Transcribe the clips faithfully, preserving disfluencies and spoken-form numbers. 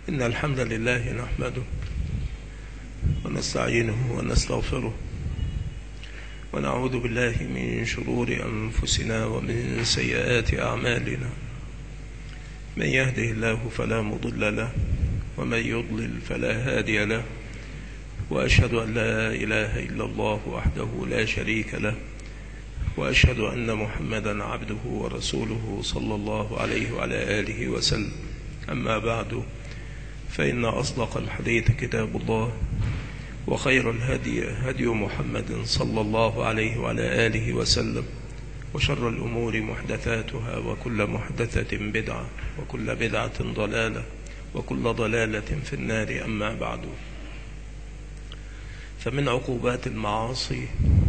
إن الحمد لله نحمده ونستعينه ونستغفره ونعوذ بالله من شرور أنفسنا ومن سيئات أعمالنا. من يهده الله فلا مضل له ومن يضلل فلا هادي له، وأشهد أن لا إله إلا الله وحده لا شريك له، وأشهد أن محمدا عبده ورسوله صلى الله عليه وعلى آله وسلم. أما بعد، فإن أصدق الحديث كتاب الله، وخير الهدي هدي محمد صلى الله عليه وعلى آله وسلم، وشر الأمور محدثاتها، وكل محدثة بدعة، وكل بدعة ضلالة، وكل ضلالة في النار. أما بعد، فمن عقوبات المعاصي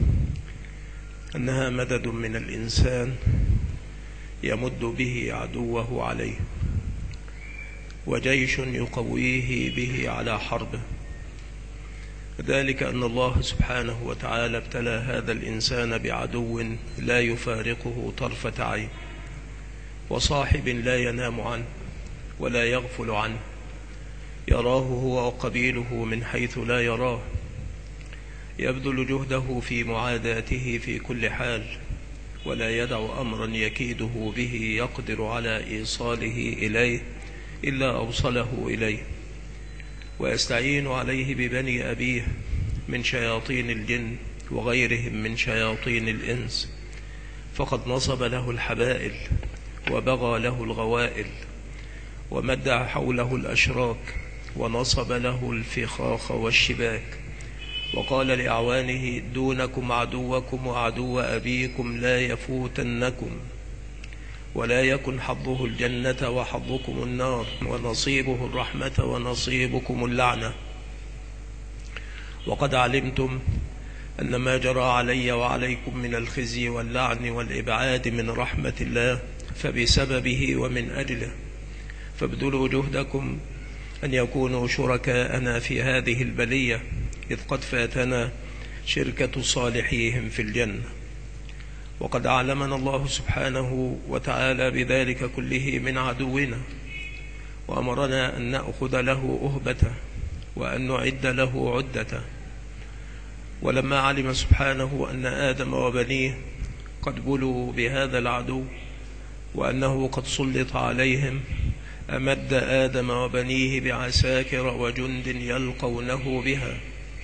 أنها مدد من الإنسان يمد به عدوه عليه، وجيش يقويه به على حربه. ذلك أن الله سبحانه وتعالى ابتلى هذا الإنسان بعدو لا يفارقه طرفة عين، وصاحب لا ينام عنه ولا يغفل عنه، يراه هو وقبيله من حيث لا يراه، يبذل جهده في معاداته في كل حال، ولا يدع أمرا يكيده به يقدر على إيصاله إليه إلا أوصله إليه، ويستعين عليه ببني أبيه من شياطين الجن وغيرهم من شياطين الإنس، فقد نصب له الحبائل وبغى له الغوائل، ومد حوله الأشراك، ونصب له الفخاخ والشباك، وقال لأعوانه: دونكم عدوكم وعدو أبيكم لا يفوتنكم، ولا يكن حظه الجنة وحظكم النار، ونصيبه الرحمة ونصيبكم اللعنة. وقد علمتم أن ما جرى علي وعليكم من الخزي واللعن والإبعاد من رحمة الله فبسببه ومن أجله، فابذلوا جهدكم أن يكونوا شركاءنا في هذه البلية، إذ قد فاتنا شركة صالحيهم في الجنة. وقد علمنا الله سبحانه وتعالى بذلك كله من عدونا، وأمرنا أن نأخذ له أهبته وأن نعد له عدته. ولما علم سبحانه أن آدم وبنيه قد بلوا بهذا العدو وأنه قد سلط عليهم، أمد آدم وبنيه بعساكر وجند يلقونه بها،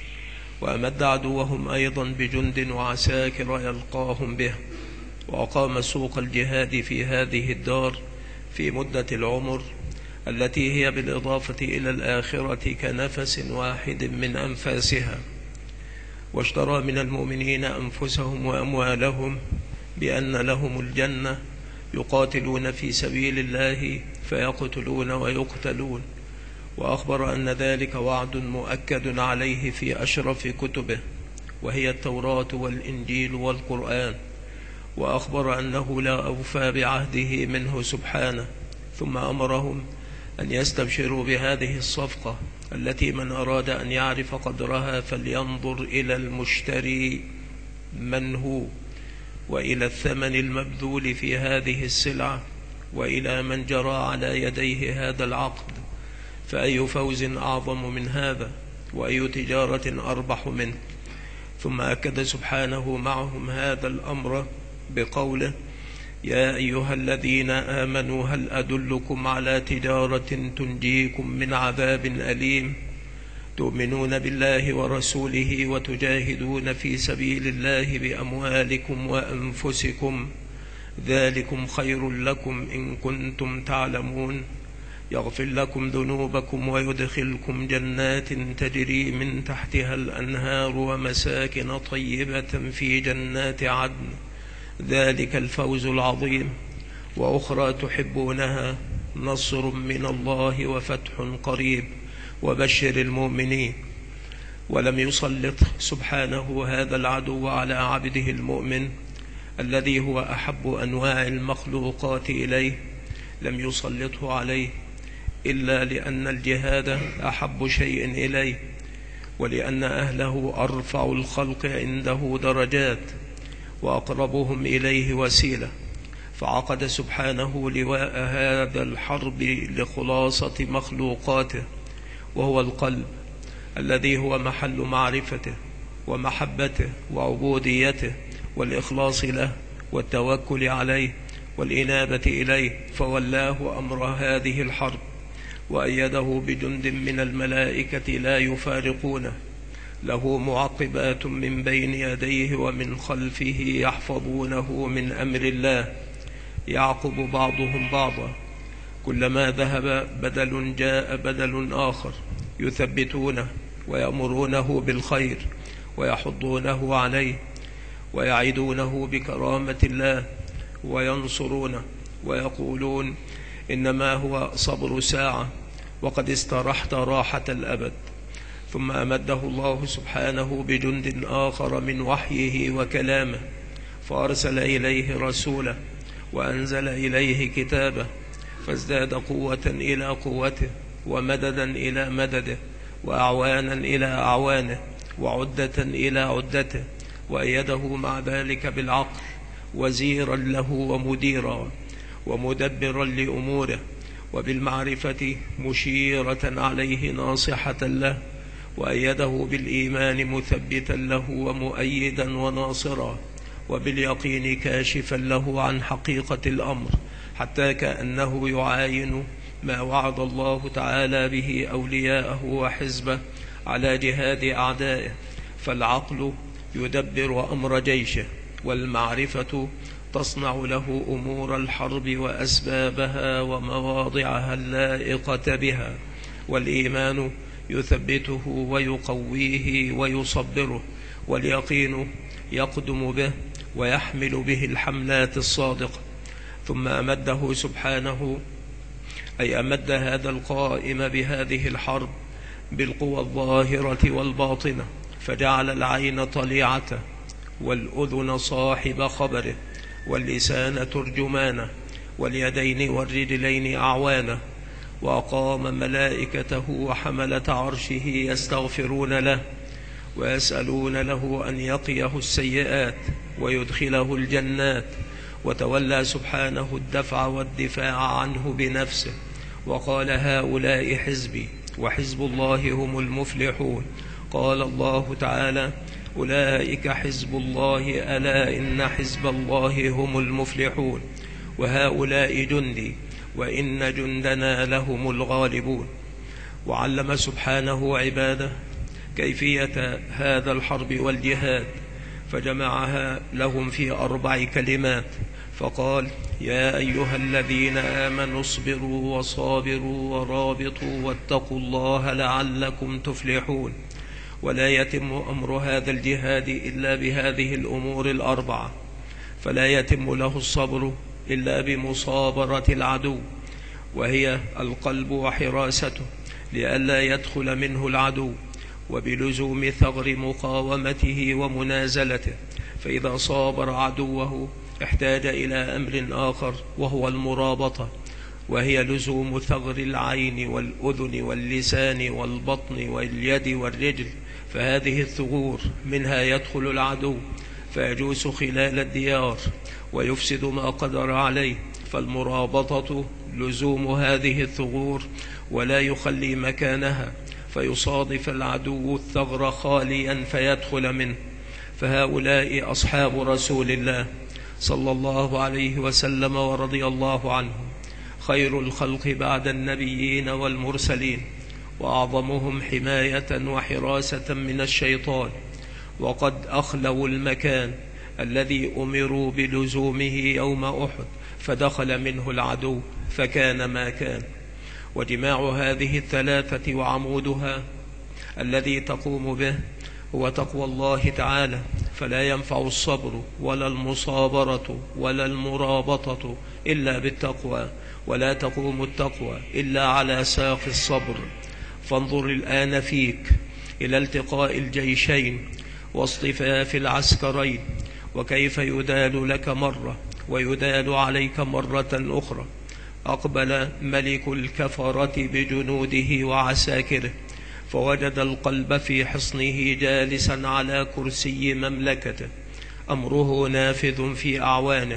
وأمد عدوهم أيضا بجند وعساكر يلقاهم به، وأقام سوق الجهاد في هذه الدار في مدة العمر التي هي بالإضافة إلى الآخرة كنفس واحد من أنفاسها، واشترى من المؤمنين أنفسهم وأموالهم بأن لهم الجنة، يقاتلون في سبيل الله فيقتلون ويقتلون، وأخبر أن ذلك وعد مؤكد عليه في أشرف كتبه، وهي التوراة والإنجيل والقرآن، وأخبر أنه لا أوفى بعهده منه سبحانه. ثم أمرهم أن يستبشروا بهذه الصفقة التي من أراد أن يعرف قدرها فلينظر إلى المشتري من هو، وإلى الثمن المبذول في هذه السلعة، وإلى من جرى على يديه هذا العقد، فأي فوز أعظم من هذا، وأي تجارة أربح منه. ثم أكد سبحانه معهم هذا الأمر بقوله: يا أيها الذين آمنوا هل أدلكم على تجارة تنجيكم من عذاب أليم، تؤمنون بالله ورسوله وتجاهدون في سبيل الله بأموالكم وأنفسكم، ذلكم خير لكم إن كنتم تعلمون، يغفر لكم ذنوبكم ويدخلكم جنات تجري من تحتها الأنهار ومساكن طيبة في جنات عدن، ذلك الفوز العظيم. وأخرى تحبونها، نصر من الله وفتح قريب، وبشر المؤمنين. ولم يسلط سبحانه هذا العدو على عبده المؤمن الذي هو أحب أنواع المخلوقات إليه، لم يسلطه عليه إلا لأن الجهاد أحب شيء إليه، ولأن أهله أرفع الخلق عنده درجات وأقربهم إليه وسيلة، فعقد سبحانه لواء هذا الحرب لخلاصة مخلوقاته، وهو القلب الذي هو محل معرفته ومحبته وعبوديته والإخلاص له والتوكل عليه والإنابة إليه، فولاه أمر هذه الحرب وأيده بجند من الملائكة لا يفارقونه، له معقبات من بين يديه ومن خلفه يحفظونه من أمر الله، يعقب بعضهم بعضا، كلما ذهب بدل جاء بدل آخر، يثبتونه ويأمرونه بالخير ويحضونه عليه ويعيدونه بكرامة الله وينصرونه، ويقولون إنما هو صبر ساعة وقد استرحت راحة الأبد. ثم أمده الله سبحانه بجند آخر من وحيه وكلامه، فأرسل إليه رسوله وأنزل إليه كتابه، فازداد قوة إلى قوته ومددا إلى مدده وأعوانا إلى أعوانه وعدة إلى عدته، وأيده مع ذلك بالعقل وزيرا له ومديرا ومدبرا لأموره، وبالمعرفة مشيرة عليه ناصحة له، وأيده بالإيمان مثبتا له ومؤيدا وناصرا، وباليقين كاشفا له عن حقيقة الأمر، حتى كأنه يعاين ما وعد الله تعالى به أولياءه وحزبه على جهاد أعدائه. فالعقل يدبر أمر جيشه، والمعرفة تصنع له أمور الحرب وأسبابها ومواضعها اللائقة بها، والإيمان يثبته ويقويه ويصبره، واليقين يقدم به ويحمل به الحملات الصادقة. ثم أمده سبحانه، أي أمد هذا القائم بهذه الحرب بالقوى الظاهرة والباطنة، فجعل العين طليعته والأذن صاحب خبره واللسان ترجمانه واليدين والرجلين أعوانه، وأقام ملائكته وحملة عرشه يستغفرون له ويسألون له أن يقيه السيئات ويدخله الجنات، وتولى سبحانه الدفع والدفاع عنه بنفسه، وقال هؤلاء حزبي وحزب الله هم المفلحون. قال الله تعالى أولئك حزب الله ألا إن حزب الله هم المفلحون، وهؤلاء جندي وإن جندنا لهم الغالبون. وعلم سبحانه عباده كيفية هذا الحرب والجهاد، فجمعها لهم في أربع كلمات، فقال يا أيها الذين آمنوا اصبروا وصابروا ورابطوا واتقوا الله لعلكم تفلحون. ولا يتم أمر هذا الجهاد إلا بهذه الأمور الأربعة، فلا يتم له الصبر إلا بمصابرة العدو، وهي القلب وحراسته لئلا يدخل منه العدو، وبلزوم ثغر مقاومته ومنازلته، فإذا صابر عدوه احتاج إلى أمر آخر وهو المرابطة، وهي لزوم ثغر العين والأذن واللسان والبطن واليد والرجل، فهذه الثغور منها يدخل العدو فيجوس خلال الديار ويفسد ما قدر عليه، فالمرابطة لزوم هذه الثغور ولا يخلي مكانها، فيصادف العدو الثغر خاليا فيدخل منه. فهؤلاء أصحاب رسول الله صلى الله عليه وسلم ورضي الله عنهم، خير الخلق بعد النبيين والمرسلين، وأعظمهم حماية وحراسة من الشيطان، وقد أخلوا المكان الذي أمروا بلزومه يوم أحد فدخل منه العدو فكان ما كان. وجماع هذه الثلاثة وعمودها الذي تقوم به هو تقوى الله تعالى، فلا ينفع الصبر ولا المصابرة ولا المرابطة إلا بالتقوى، ولا تقوم التقوى إلا على ساق الصبر. فانظر الآن فيك إلى التقاء الجيشين واصطفاف العسكرين، وكيف يدال لك مرة ويدال عليك مرة أخرى. أقبل ملك الكفرة بجنوده وعساكره، فوجد القلب في حصنه جالسا على كرسي مملكته، أمره نافذ في أعوانه،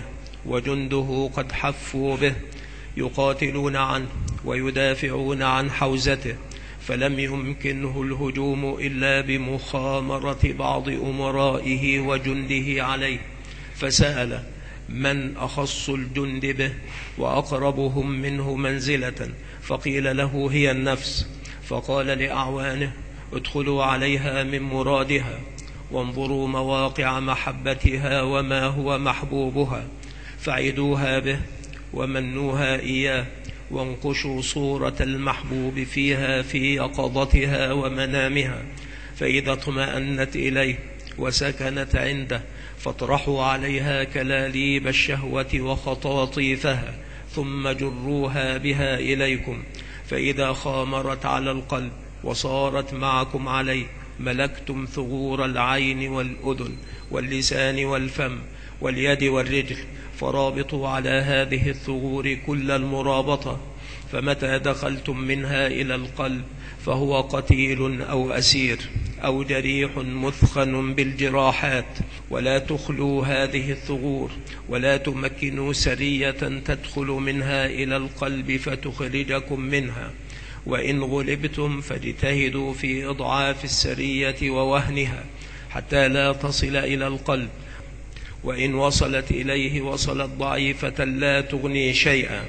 وجنده قد حفوا به، يقاتلون عنه ويدافعون عن حوزته، فلم يمكنه الهجوم إلا بمخامرة بعض أمرائه وجنده عليه، فسأل من أخص الجند به وأقربهم منه منزلة، فقيل له هي النفس، فقال لأعوانه ادخلوا عليها من مرادها، وانظروا مواقع محبتها وما هو محبوبها، فعدوها به ومنوها إياه، وانقشوا صورة المحبوب فيها في يقظتها ومنامها، فإذا اطمأنت إليه وسكنت عنده فاطرحوا عليها كلاليب الشهوة وخطاطيفها، ثم جروها بها إليكم، فإذا خامرت على القلب وصارت معكم عليه ملكتم ثغور العين والأذن واللسان والفم واليد والرجل، فرابطوا على هذه الثغور كل المرابطة، فمتى دخلتم منها إلى القلب فهو قتيل أو أسير أو جريح مثخن بالجراحات، ولا تخلوا هذه الثغور ولا تمكنوا سرية تدخل منها إلى القلب فتخرجكم منها، وإن غلبتم فاجتهدوا في إضعاف السرية ووهنها حتى لا تصل إلى القلب، وإن وصلت إليه وصلت ضعيفة لا تغني شيئا.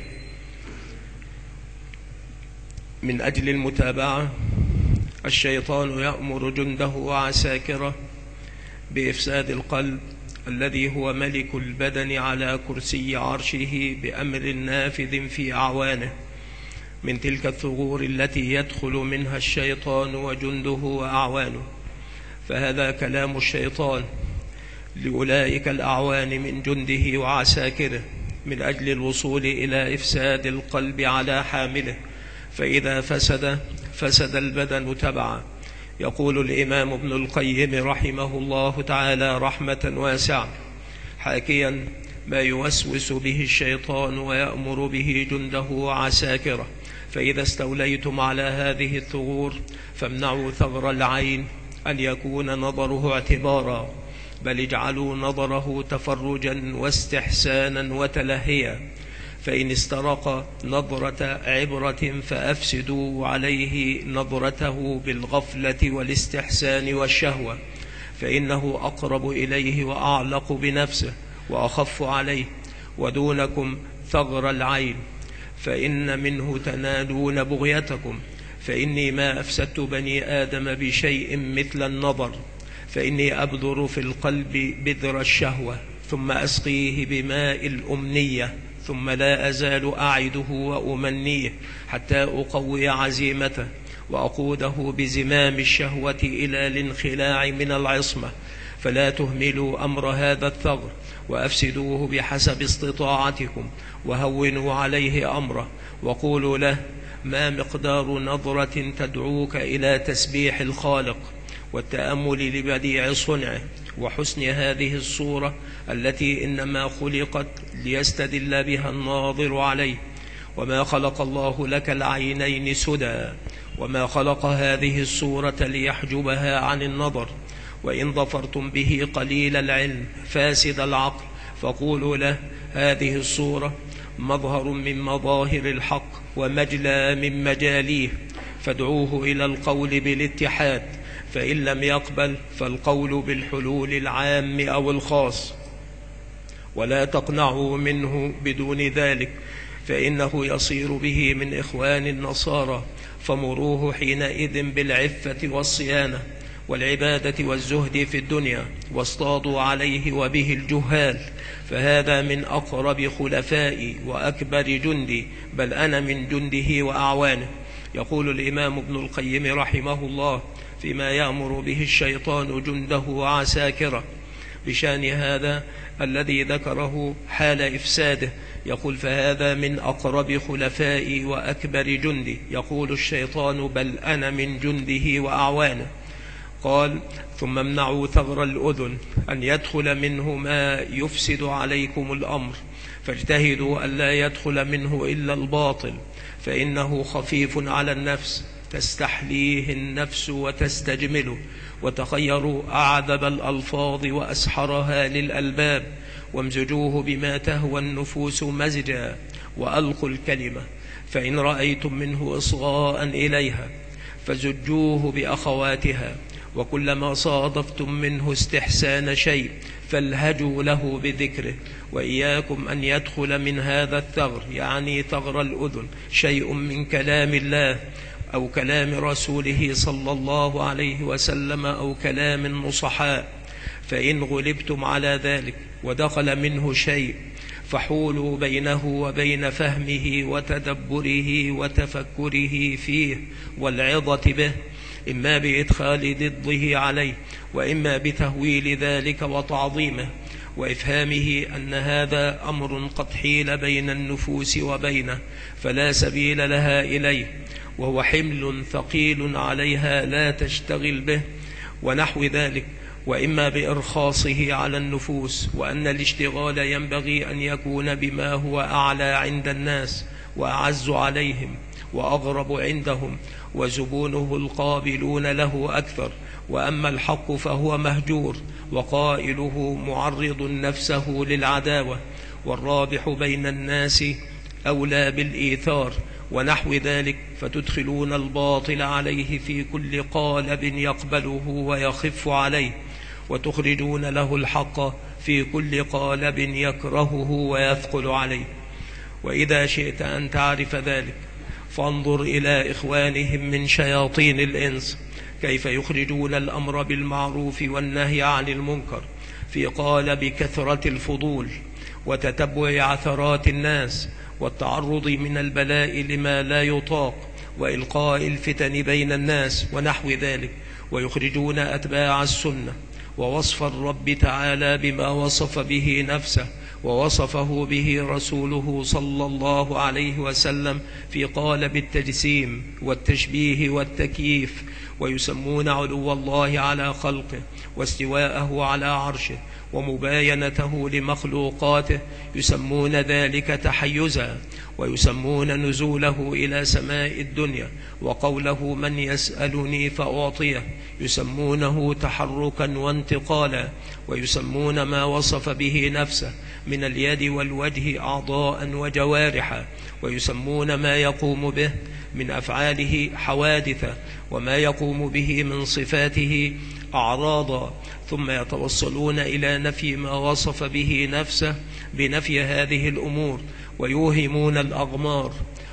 من أجل المتابعة، الشيطان يأمر جنده وعساكره بإفساد القلب الذي هو ملك البدن على كرسي عرشه بأمر نافذ في أعوانه، من تلك الثغور التي يدخل منها الشيطان وجنده وأعوانه. فهذا كلام الشيطان لأولئك الأعوان من جنده وعساكره من أجل الوصول إلى إفساد القلب على حامله، فإذا فسد فسد البدن تبعا. يقول الإمام ابن القيم رحمه الله تعالى رحمة واسعة حاكيا ما يوسوس به الشيطان ويأمر به جنده وعساكره: فإذا استوليتم على هذه الثغور فامنعوا ثغر العين أن يكون نظره اعتبارا، بل اجعلوا نظره تفرجا واستحسانا وتلهيا، فإن استرق نظرة عبرة فأفسدوا عليه نظرته بالغفلة والاستحسان والشهوة، فإنه أقرب إليه وأعلق بنفسه وأخف عليه. ودونكم ثغر العين، فإن منه تنادون بغيتكم، فإني ما أفسدت بني آدم بشيء مثل النظر، فإني أبذر في القلب بذر الشهوة ثم أسقيه بماء الأمنية، ثم لا أزال أعده وأمنيه حتى أقوي عزيمته وأقوده بزمام الشهوة إلى الانخلاع من العصمة. فلا تهملوا أمر هذا الثغر وأفسدوه بحسب استطاعتكم، وهونوا عليه أمره، وقولوا له: ما مقدار نظرة تدعوك إلى تسبيح الخالق والتأمل لبديع صنعه وحسن هذه الصورة التي إنما خلقت ليستدل بها الناظر عليه. وما خلق الله لك العينين سدى، وما خلق هذه الصورة ليحجبها عن النظر. وإن ظفرتم به قليل العلم فاسد العقل، فقولوا له: هذه الصورة مظهر من مظاهر الحق ومجلى من مجاليه، فادعوه إلى القول بالاتحاد، فإن لم يقبل فالقول بالحلول العام أو الخاص، ولا تقنعوا منه بدون ذلك، فإنه يصير به من إخوان النصارى، فمروه حينئذ بالعفة والصيانة والعبادة والزهد في الدنيا، واصطادوا عليه وبه الجهال، فهذا من أقرب خلفائي وأكبر جندي، بل أنا من جنده وأعوانه. يقول الإمام ابن القيم رحمه الله فيما يأمر به الشيطان جنده وعساكره بشان هذا الذي ذكره حال إفساده، يقول: فهذا من أقرب خلفائي وأكبر جندي. يقول الشيطان: بل أنا من جنده وأعوانه. قال: ثم امنعوا ثغر الأذن أن يدخل منه ما يفسد عليكم الأمر، فاجتهدوا أن لا يدخل منه إلا الباطل، فإنه خفيف على النفس تستحليه النفس وتستجمله، وتخيروا أعذب الألفاظ وأسحرها للألباب، وامزجوه بما تهوى النفوس مزجا، وألقوا الكلمة، فإن رأيتم منه إصغاء إليها فزجوه بأخواتها، وكلما صادفتم منه استحسان شيء فالهجوا له بذكره، وإياكم أن يدخل من هذا الثغر، يعني ثغر الأذن، شيء من كلام الله أو كلام رسوله صلى الله عليه وسلم أو كلام النصحاء، فإن غلبتم على ذلك ودخل منه شيء فحولوا بينه وبين فهمه وتدبره وتفكره فيه والعظة به، إما بإدخال ضده عليه، وإما بتهويل ذلك وتعظيمه، وإفهامه أن هذا أمر قد حيل بين النفوس وبينه فلا سبيل لها إليه، وهو حمل ثقيل عليها لا تشتغل به، ونحو ذلك، وإما بإرخاصه على النفوس، وأن الاشتغال ينبغي أن يكون بما هو أعلى عند الناس وأعز عليهم وأغرب عندهم، وزبونه القابلون له أكثر، وأما الحق فهو مهجور، وقائله معرض نفسه للعداوة، والرابح بين الناس أولى بالإيثار، ونحو ذلك، فتدخلون الباطل عليه في كل قالب يقبله ويخف عليه، وتخرجون له الحق في كل قالب يكرهه ويثقل عليه. وإذا شئت أن تعرف ذلك فانظر إلى إخوانهم من شياطين الإنس كيف يخرجون الأمر بالمعروف والنهي عن المنكر في قالب كثرة الفضول وتتبع عثرات الناس والتعرض من البلاء لما لا يطاق وإلقاء الفتن بين الناس ونحو ذلك، ويخرجون أتباع السنة ووصف الرب تعالى بما وصف به نفسه ووصفه به رسوله صلى الله عليه وسلم في قالب التجسيم والتشبيه والتكييف، ويسمون علو الله على خلقه واستواءه على عرشه ومباينته لمخلوقاته، يسمون ذلك تحيزا، ويسمون نزوله إلى سماء الدنيا وقوله من يسألني فأعطيه يسمونه تحركا وانتقالا، ويسمون ما وصف به نفسه من اليد والوجه أعضاء وجوارحا، ويسمون ما يقوم به من أفعاله حوادثا، وما يقوم به من صفاته أعراضا، ثم يتوصلون إلى نفي ما وصف به نفسه بنفي هذه الأمور، ويوهمون الأغمار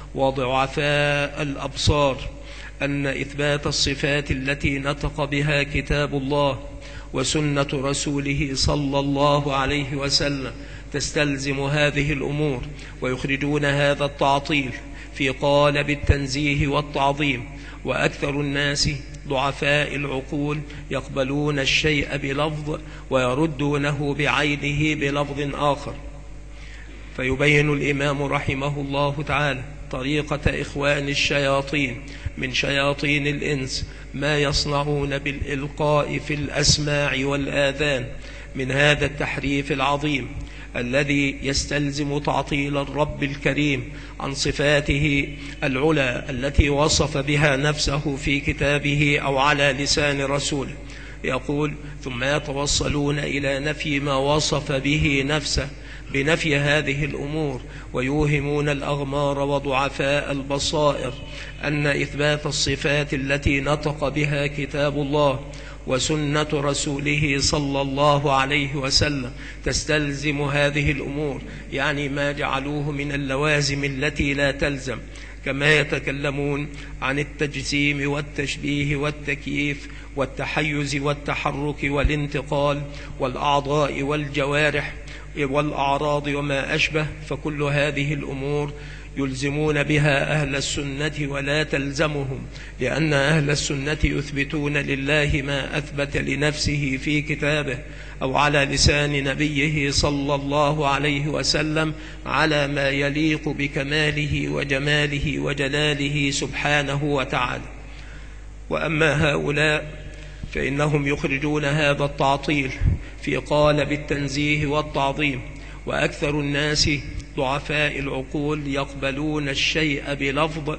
وضعفاء الأبصار أن إثبات الصفات التي نطق بها كتاب الله وسنة رسوله صلى الله عليه وسلم تستلزم هذه الأمور، ويخرجون هذا التعطيل في قالب التنزيه والتعظيم، وأكثر الناس ضعفاء العقول يقبلون الشيء بلفظ ويردونه بعينه بلفظ آخر. فيبين الإمام رحمه الله تعالى طريقة إخوان الشياطين من شياطين الإنس ما يصنعون بالإلقاء في الأسماع والآذان من هذا التحريف العظيم الذي يستلزم تعطيل الرب الكريم عن صفاته العلى التي وصف بها نفسه في كتابه أو على لسان رسوله. يقول ثم يتوصلون إلى نفي ما وصف به نفسه بنفي هذه الأمور، ويوهمون الأغمار وضعفاء البصائر أن إثبات الصفات التي نطق بها كتاب الله وسنة رسوله صلى الله عليه وسلم تستلزم هذه الأمور، يعني ما جعلوه من اللوازم التي لا تلزم، كما يتكلمون عن التجسيم والتشبيه والتكييف والتحيز والتحرك والانتقال والأعضاء والجوارح والأعراض وما أشبه، فكل هذه الأمور يلزمون بها أهل السنة ولا تلزمهم، لأن أهل السنة يثبتون لله ما أثبت لنفسه في كتابه أو على لسان نبيه صلى الله عليه وسلم على ما يليق بكماله وجماله وجلاله سبحانه وتعالى. وأما هؤلاء فإنهم يخرجون هذا التعطيل في قالب التنزيه والتعظيم، وأكثر الناس ضعفاء العقول يقبلون الشيء بلفظ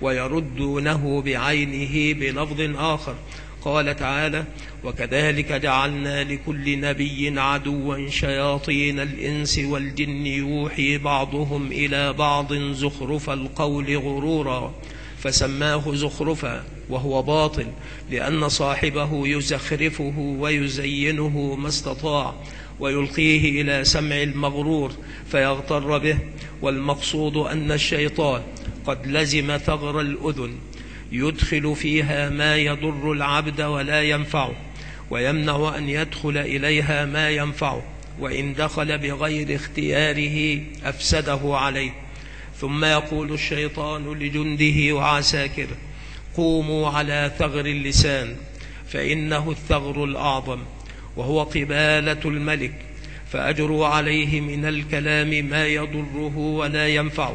ويردونه بعينه بلفظ آخر. قال تعالى: وكذلك جعلنا لكل نبي عدوا شياطين الإنس والجن يوحي بعضهم إلى بعض زخرف القول غرورا فسماه زخرفا وهو باطل، لأن صاحبه يزخرفه ويزينه ما استطاع ويلقيه إلى سمع المغرور فيغتر به. والمقصود أن الشيطان قد لزم ثغر الأذن يدخل فيها ما يضر العبد ولا ينفعه، ويمنع أن يدخل إليها ما ينفعه، وإن دخل بغير اختياره أفسده عليه. ثم يقول الشيطان لجنده وعساكره: قوموا على ثغر اللسان، فإنه الثغر الأعظم وهو قبالة الملك، فأجروا عليه من الكلام ما يضره ولا ينفعه،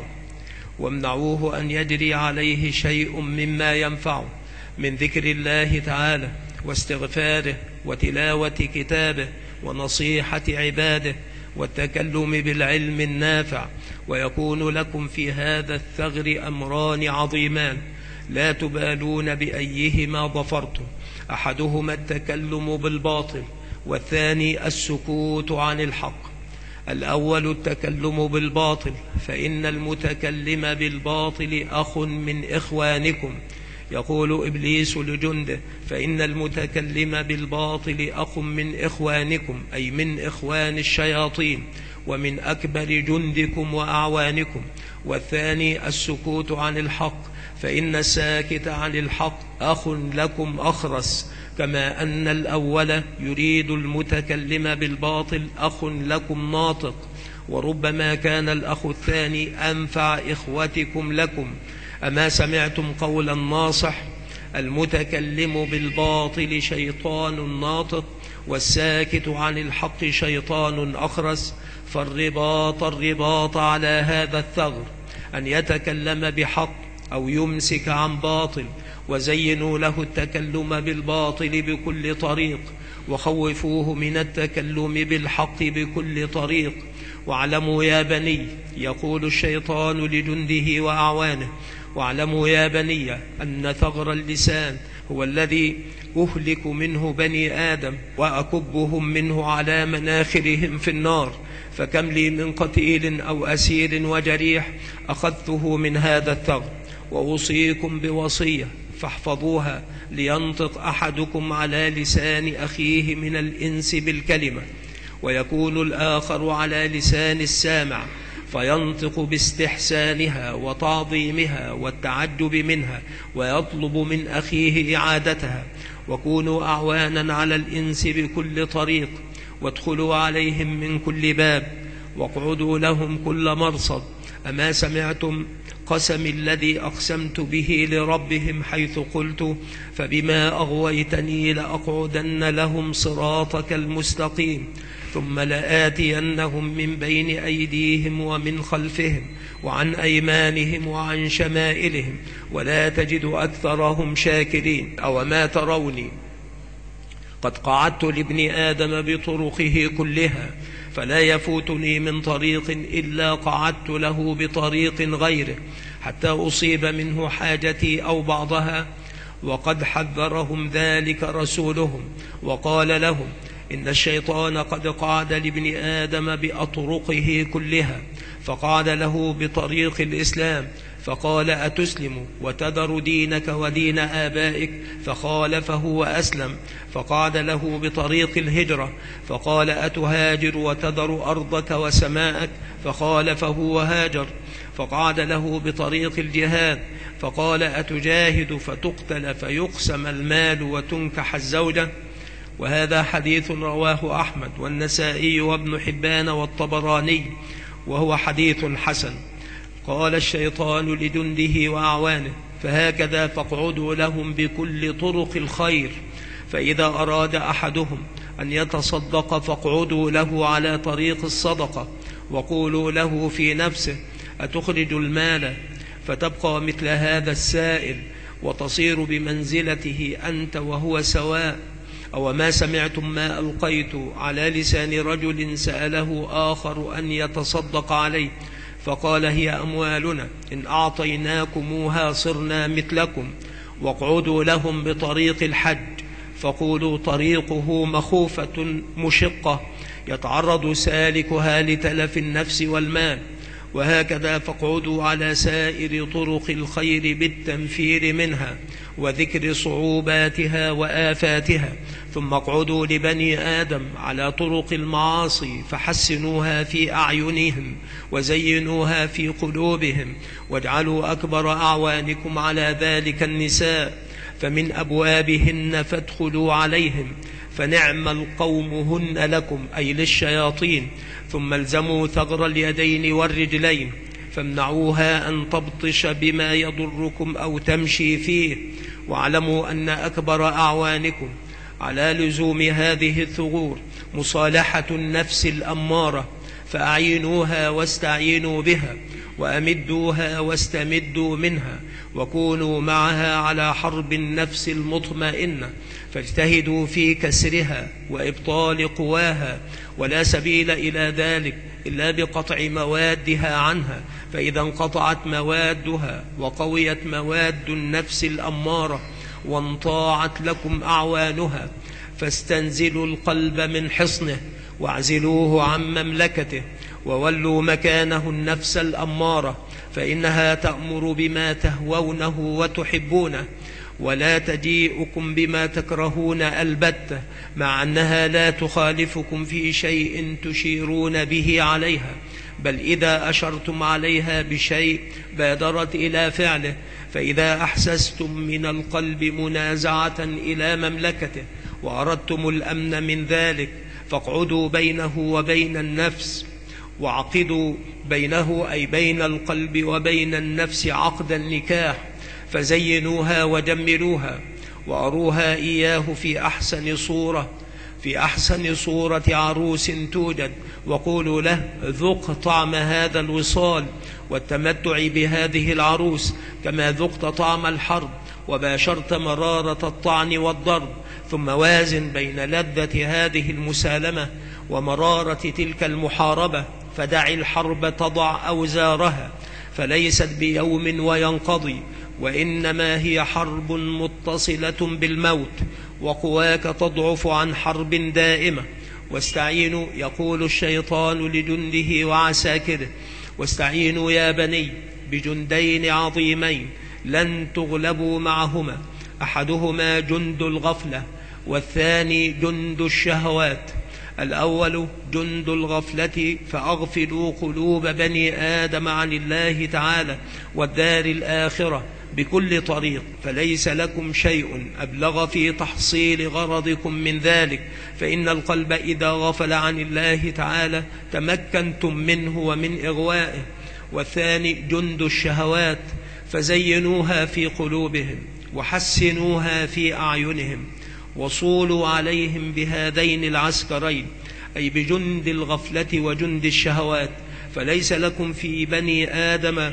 وامنعوه أن يجري عليه شيء مما ينفعه من ذكر الله تعالى واستغفاره وتلاوة كتابه ونصيحة عباده والتكلم بالعلم النافع. ويكون لكم في هذا الثغر أمران عظيمان لا تبالون بأيهما ظفرتم: أحدهما التكلم بالباطل، والثاني السكوت عن الحق. الأول التكلم بالباطل، فإن المتكلم بالباطل أخ من إخوانكم. يقول إبليس لجنده: فإن المتكلم بالباطل أخ من إخوانكم، أي من إخوان الشياطين ومن أكبر جندكم وأعوانكم. والثاني السكوت عن الحق، فإن الساكت عن الحق أخ لكم أخرس، كما أن الأول يريد المتكلم بالباطل أخ لكم ناطق. وربما كان الأخ الثاني أنفع إخوتكم لكم. أما سمعتم قول الناصح: المتكلم بالباطل شيطان ناطق، والساكت عن الحق شيطان أخرس. فالرباط الرباط على هذا الثغر أن يتكلم بحق أو يمسك عن باطل، وزينوا له التكلم بالباطل بكل طريق، وخوفوه من التكلم بالحق بكل طريق. واعلموا يا بني، يقول الشيطان لجنده وأعوانه: واعلموا يا بني أن ثغر اللسان هو الذي أهلك منه بني آدم وأكبهم منه على مناخرهم في النار، فكم لي من قتيل أو أسير وجريح أخذته من هذا الثغر. وأوصيكم بوصية فاحفظوها: لينطق أحدكم على لسان أخيه من الإنس بالكلمة، ويكون الآخر على لسان السامع، فينطق باستحسانها وتعظيمها والتعجب منها، ويطلب من أخيه إعادتها. وكونوا أعوانا على الإنس بكل طريق، وادخلوا عليهم من كل باب، واقعدوا لهم كل مرصد. أما سمعتم قسم الذي أقسمت به لربهم، حيث قلت: فبما أغويتني لأقعدن لهم صراطك المستقيم، ثم لآتينهم من بين أيديهم ومن خلفهم وعن أيمانهم وعن شمائلهم، ولا تجد أكثرهم شاكرين. أو ما تروني قد قعدت لابن آدم بطرقه كلها، فلا يفوتني من طريق إلا قعدت له بطريق غيره، حتى أصيب منه حاجتي أو بعضها. وقد حذرهم ذلك رسولهم وقال لهم: إن الشيطان قد قعد لابن آدم بأطرقه كلها، فقعد له بطريق الإسلام، فقال: أتسلم وتذر دينك ودين آبائك؟ فخالفه وأسلم. فقعد له بطريق الهجرة، فقال: أتهاجر وتذر أرضك وسماءك؟ فخالفه وهاجر. فقعد له بطريق الجهاد، فقال: أتجاهد فتقتل فيقسم المال وتنكح الزوجة؟ وهذا حديث رواه أحمد والنسائي وابن حبان والطبراني، وهو حديث حسن. قال الشيطان لجنده وأعوانه: فهكذا فاقعدوا لهم بكل طرق الخير، فإذا أراد أحدهم أن يتصدق فاقعدوا له على طريق الصدقة، وقولوا له في نفسه: أتخرج المال؟ فتبقى مثل هذا السائل وتصير بمنزلته أنت وهو سواء. أو ما سمعتم ما ألقيت على لسان رجل سأله آخر أن يتصدق عليه، فقال هي أموالنا إن أعطيناكموها صرنا مثلكم، واقعدوا لهم بطريق الحج فقولوا طريقه مخوفة مشقة يتعرض سالكها لتلف النفس والمال، وهكذا فاقعدوا على سائر طرق الخير بالتنفير منها وذكر صعوباتها وآفاتها، ثم اقعدوا لبني آدم على طرق المعاصي فحسنوها في أعينهم وزينوها في قلوبهم، واجعلوا أكبر أعوانكم على ذلك النساء، فمن أبوابهن فادخلوا عليهم فنعم القوم هن لكم أي للشياطين، ثم الزموا ثغر اليدين والرجلين فامنعوها أن تبطش بما يضركم أو تمشي فيه، واعلموا أن أكبر أعوانكم على لزوم هذه الثغور مصالحة النفس الأمارة، فأعينوها واستعينوا بها، وأمدوها واستمدوا منها، وكونوا معها على حرب النفس المطمئنة، فاجتهدوا في كسرها وإبطال قواها، ولا سبيل إلى ذلك إلا بقطع موادها عنها، فإذا انقطعت موادها وقويت مواد النفس الأمارة وانطاعت لكم أعوانها، فاستنزلوا القلب من حصنه واعزلوه عن مملكته، وولوا مكانه النفس الأمارة، فإنها تأمر بما تهوونه وتحبونه، ولا تجيئكم بما تكرهون البتة، مع أنها لا تخالفكم في شيء تشيرون به عليها، بل إذا أشرتم عليها بشيء بادرت إلى فعله، فإذا أحسستم من القلب منازعة إلى مملكته وأردتم الأمن من ذلك فاقعدوا بينه وبين النفس، وعقدوا بينه أي بين القلب وبين النفس عقد النكاح، فزينوها وجملوها وأروها إياه في أحسن صورة في أحسن صورة عروس توجد، وقولوا له ذق طعم هذا الوصال والتمتع بهذه العروس كما ذقت طعم الحرب وباشرت مرارة الطعن والضرب، ثم وازن بين لذة هذه المسالمة ومرارة تلك المحاربة، فدع الحرب تضع أوزارها، فليست بيوم وينقضي، وإنما هي حرب متصلة بالموت، وقواك تضعف عن حرب دائمة. واستعينوا يقول الشيطان لجنده وعساكره، واستعينوا يا بني بجندين عظيمين لن تغلبوا معهما، أحدهما جند الغفلة والثاني جند الشهوات. الأول جند الغفلة فأغفلوا قلوب بني آدم عن الله تعالى والدار الآخرة بكل طريق، فليس لكم شيء أبلغ في تحصيل غرضكم من ذلك، فإن القلب إذا غفل عن الله تعالى تمكنتم منه ومن إغوائه. والثاني جند الشهوات فزينوها في قلوبهم وحسنوها في أعينهم، وصولوا عليهم بهذين العسكرين أي بجند الغفلة وجند الشهوات، فليس لكم في بني آدم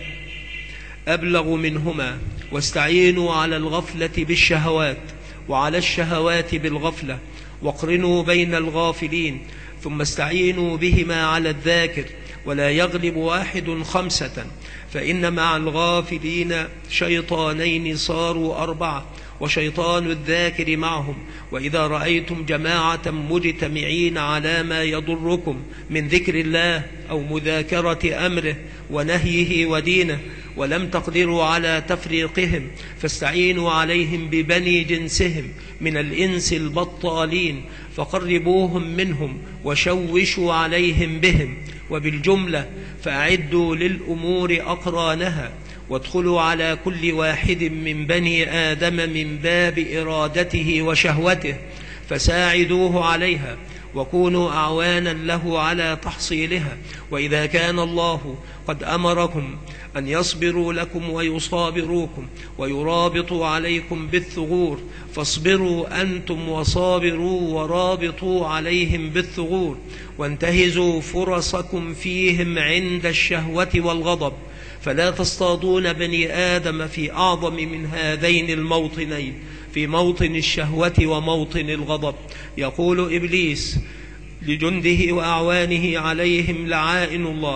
أبلغ منهما. واستعينوا على الغفلة بالشهوات وعلى الشهوات بالغفلة، واقرنوا بين الغافلين، ثم استعينوا بهما على الذاكر، ولا يغلب واحد خمسة، فإن مع الغافلين شيطانين صاروا أربعة، وشيطان الذاكر معهم. وإذا رأيتم جماعة مجتمعين على ما يضركم من ذكر الله أو مذاكرة أمره ونهيه ودينه ولم تقدروا على تفريقهم، فاستعينوا عليهم ببني جنسهم من الإنس البطالين، فقربوهم منهم وشوشوا عليهم بهم. وبالجملة فأعدوا للأمور أقرانها، وادخلوا على كل واحد من بني آدم من باب إرادته وشهوته، فساعدوه عليها وكونوا أعوانا له على تحصيلها. وإذا كان الله قد أمركم أن يصبروا لكم ويصابروكم ويرابطوا عليكم بالثغور، فاصبروا أنتم وصابروا ورابطوا عليهم بالثغور، وانتهزوا فرصكم فيهم عند الشهوة والغضب، فلا تصطادون بني آدم في أعظم من هذين الموطنين، في موطن الشهوة وموطن الغضب. يقول إبليس لجنده وأعوانه عليهم لعائن الله،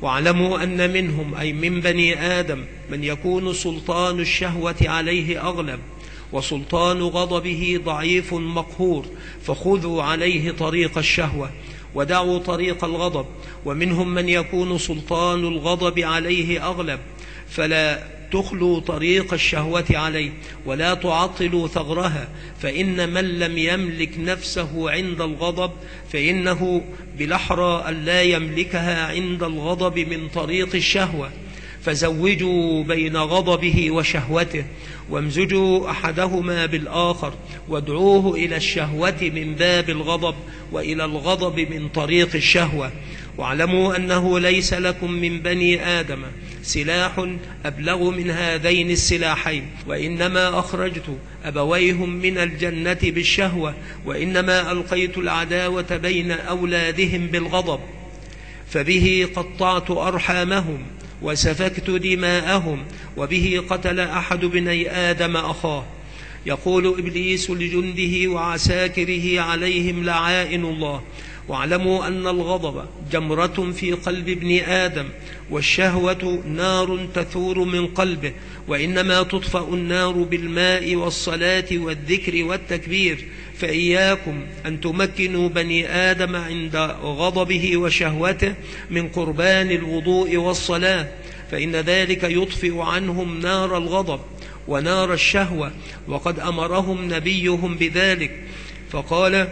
واعلموا أن منهم أي من بني آدم من يكون سلطان الشهوة عليه أغلب، وسلطان غضبه ضعيف مقهور، فخذوا عليه طريق الشهوة ودعوا طريق الغضب. ومنهم من يكون سلطان الغضب عليه أغلب، فلا تخلوا طريق الشهوة عليه ولا تعطلوا ثغرها، فإن من لم يملك نفسه عند الغضب فإنه بالأحرى أن لا يملكها عند الغضب من طريق الشهوة. فزوجوا بين غضبه وشهوته، وامزجوا أحدهما بالآخر، وادعوه إلى الشهوة من باب الغضب وإلى الغضب من طريق الشهوة. واعلموا أنه ليس لكم من بني آدم سلاح أبلغ من هذين السلاحين، وإنما أخرجت أبويهم من الجنة بالشهوة، وإنما ألقيت العداوة بين أولادهم بالغضب، فبه قطعت أرحامهم وسفكت دماءهم، وبه قتل أحد بني آدم أخاه. يقول إبليس لجنده وعساكره عليهم لعائن الله. واعلموا أن الغضب جمرة في قلب ابن آدم، والشهوة نار تثور من قلبه، وإنما تطفأ النار بالماء والصلاة والذكر والتكبير. فإياكم أن تمكنوا بني آدم عند غضبه وشهوته من قربان الوضوء والصلاة، فإن ذلك يطفئ عنهم نار الغضب ونار الشهوة، وقد أمرهم نبيهم بذلك. فقال: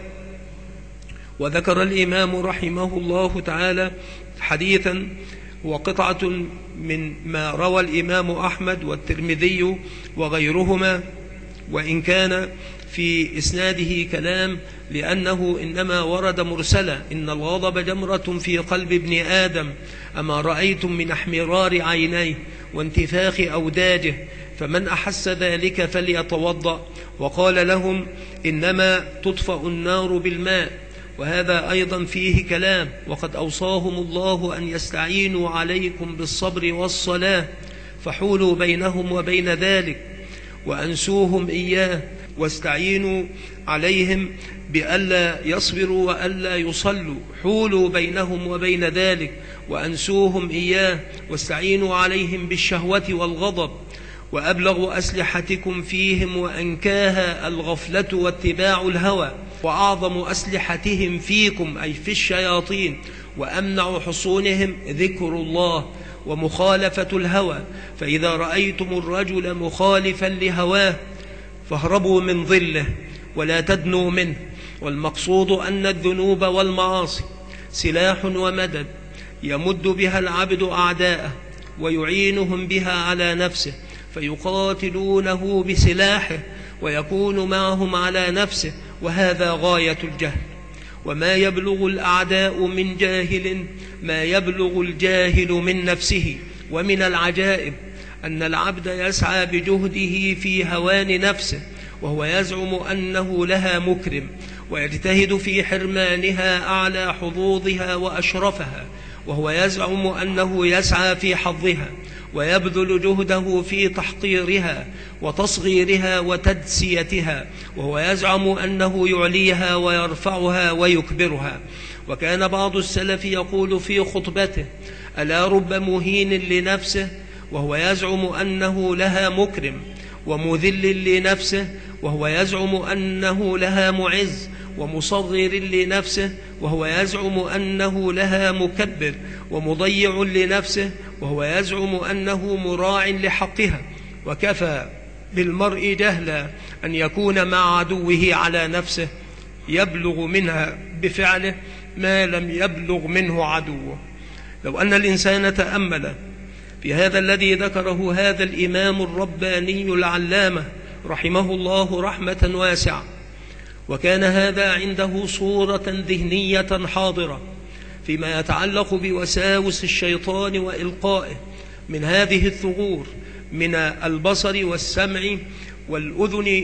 وذكر الإمام رحمه الله تعالى حديثا وقطعة من ما روى الإمام أحمد والترمذي وغيرهما، وإن كان في إسناده كلام لأنه إنما ورد مرسلا: إن الغضب جمرة في قلب ابن آدم، أما رأيتم من احمرار عينيه وانتفاخ أوداجه، فمن أحس ذلك فليتوضأ. وقال لهم: إنما تطفأ النار بالماء، وهذا أيضا فيه كلام، وقد أوصاهم الله أن يستعينوا عليكم بالصبر والصلاة، فحولوا بينهم وبين ذلك وأنسوهم إياه، واستعينوا عليهم بألا يصبروا وألا يصلوا، حولوا بينهم وبين ذلك وأنسوهم إياه، واستعينوا عليهم بالشهوة والغضب. وأبلغ أسلحتكم فيهم وأنكاها الغفلة واتباع الهوى، وأعظم أسلحتهم فيكم أي في الشياطين وأمنع حصونهم ذكر الله ومخالفة الهوى. فإذا رأيتم الرجل مخالفا لهواه فاهربوا من ظله ولا تدنوا منه. والمقصود أن الذنوب والمعاصي سلاح ومدد يمد بها العبد أعداءه ويعينهم بها على نفسه، فيقاتلونه بسلاحه ويكون معهم على نفسه، وهذا غاية الجهل. وما يبلغ الأعداء من جاهل ما يبلغ الجاهل من نفسه. ومن العجائب أن العبد يسعى بجهده في هوان نفسه وهو يزعم أنه لها مكرم، ويجتهد في حرمانها أعلى حظوظها وأشرفها، وهو يزعم أنه يسعى في حظها ويبذل جهده في تحقيرها وتصغيرها وتدسيتها، وهو يزعم أنه يعليها ويرفعها ويكبرها. وكان بعض السلف يقول في خطبته: ألا رب مهين لنفسه وهو يزعم أنه لها مكرم، ومذل لنفسه وهو يزعم أنه لها معز، ومصغر لنفسه وهو يزعم أنه لها مكبر، ومضيع لنفسه وهو يزعم أنه مراع لحقها. وكفى بالمرء جهلا أن يكون مع عدوه على نفسه يبلغ منها بفعله ما لم يبلغ منه عدوه. لو أن الإنسان تأمل في هذا الذي ذكره هذا الإمام الرباني العلامة رحمه الله رحمة واسعة، وكان هذا عنده صورة ذهنية حاضرة فيما يتعلق بوساوس الشيطان وإلقائه من هذه الثغور من البصر والسمع والأذن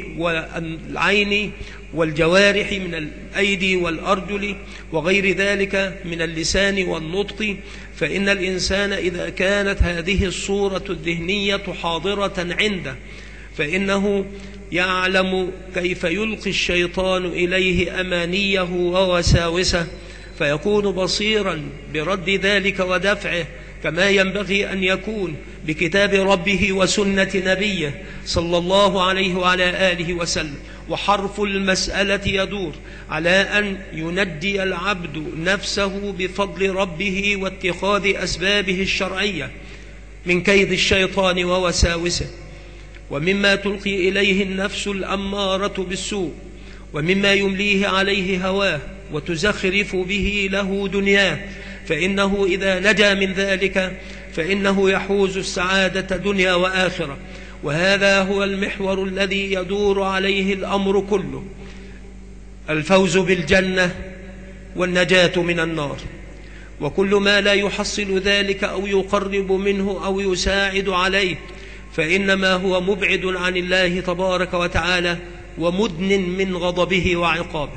والعين والجوارح من الأيدي والأرجل وغير ذلك من اللسان والنطق. فإن الإنسان إذا كانت هذه الصورة الذهنية حاضرة عنده فإنه يعلم كيف يلقي الشيطان إليه أمانيه ووساوسه، فيكون بصيرا برد ذلك ودفعه كما ينبغي أن يكون بكتاب ربه وسنة نبيه صلى الله عليه وعلى آله وسلم. وحرف المسألة يدور على أن يندي العبد نفسه بفضل ربه واتخاذ أسبابه الشرعية من كيد الشيطان ووساوسه، ومما تلقي إليه النفس الأمارة بالسوء، ومما يمليه عليه هواه وتزخرف به له دنياه، فإنه إذا نجا من ذلك فإنه يحوز السعادة دنيا وآخرة. وهذا هو المحور الذي يدور عليه الأمر كله، الفوز بالجنة والنجاة من النار. وكل ما لا يحصل ذلك أو يقرب منه أو يساعد عليه فإنما هو مبعد عن الله تبارك وتعالى ومدن من غضبه وعقابه.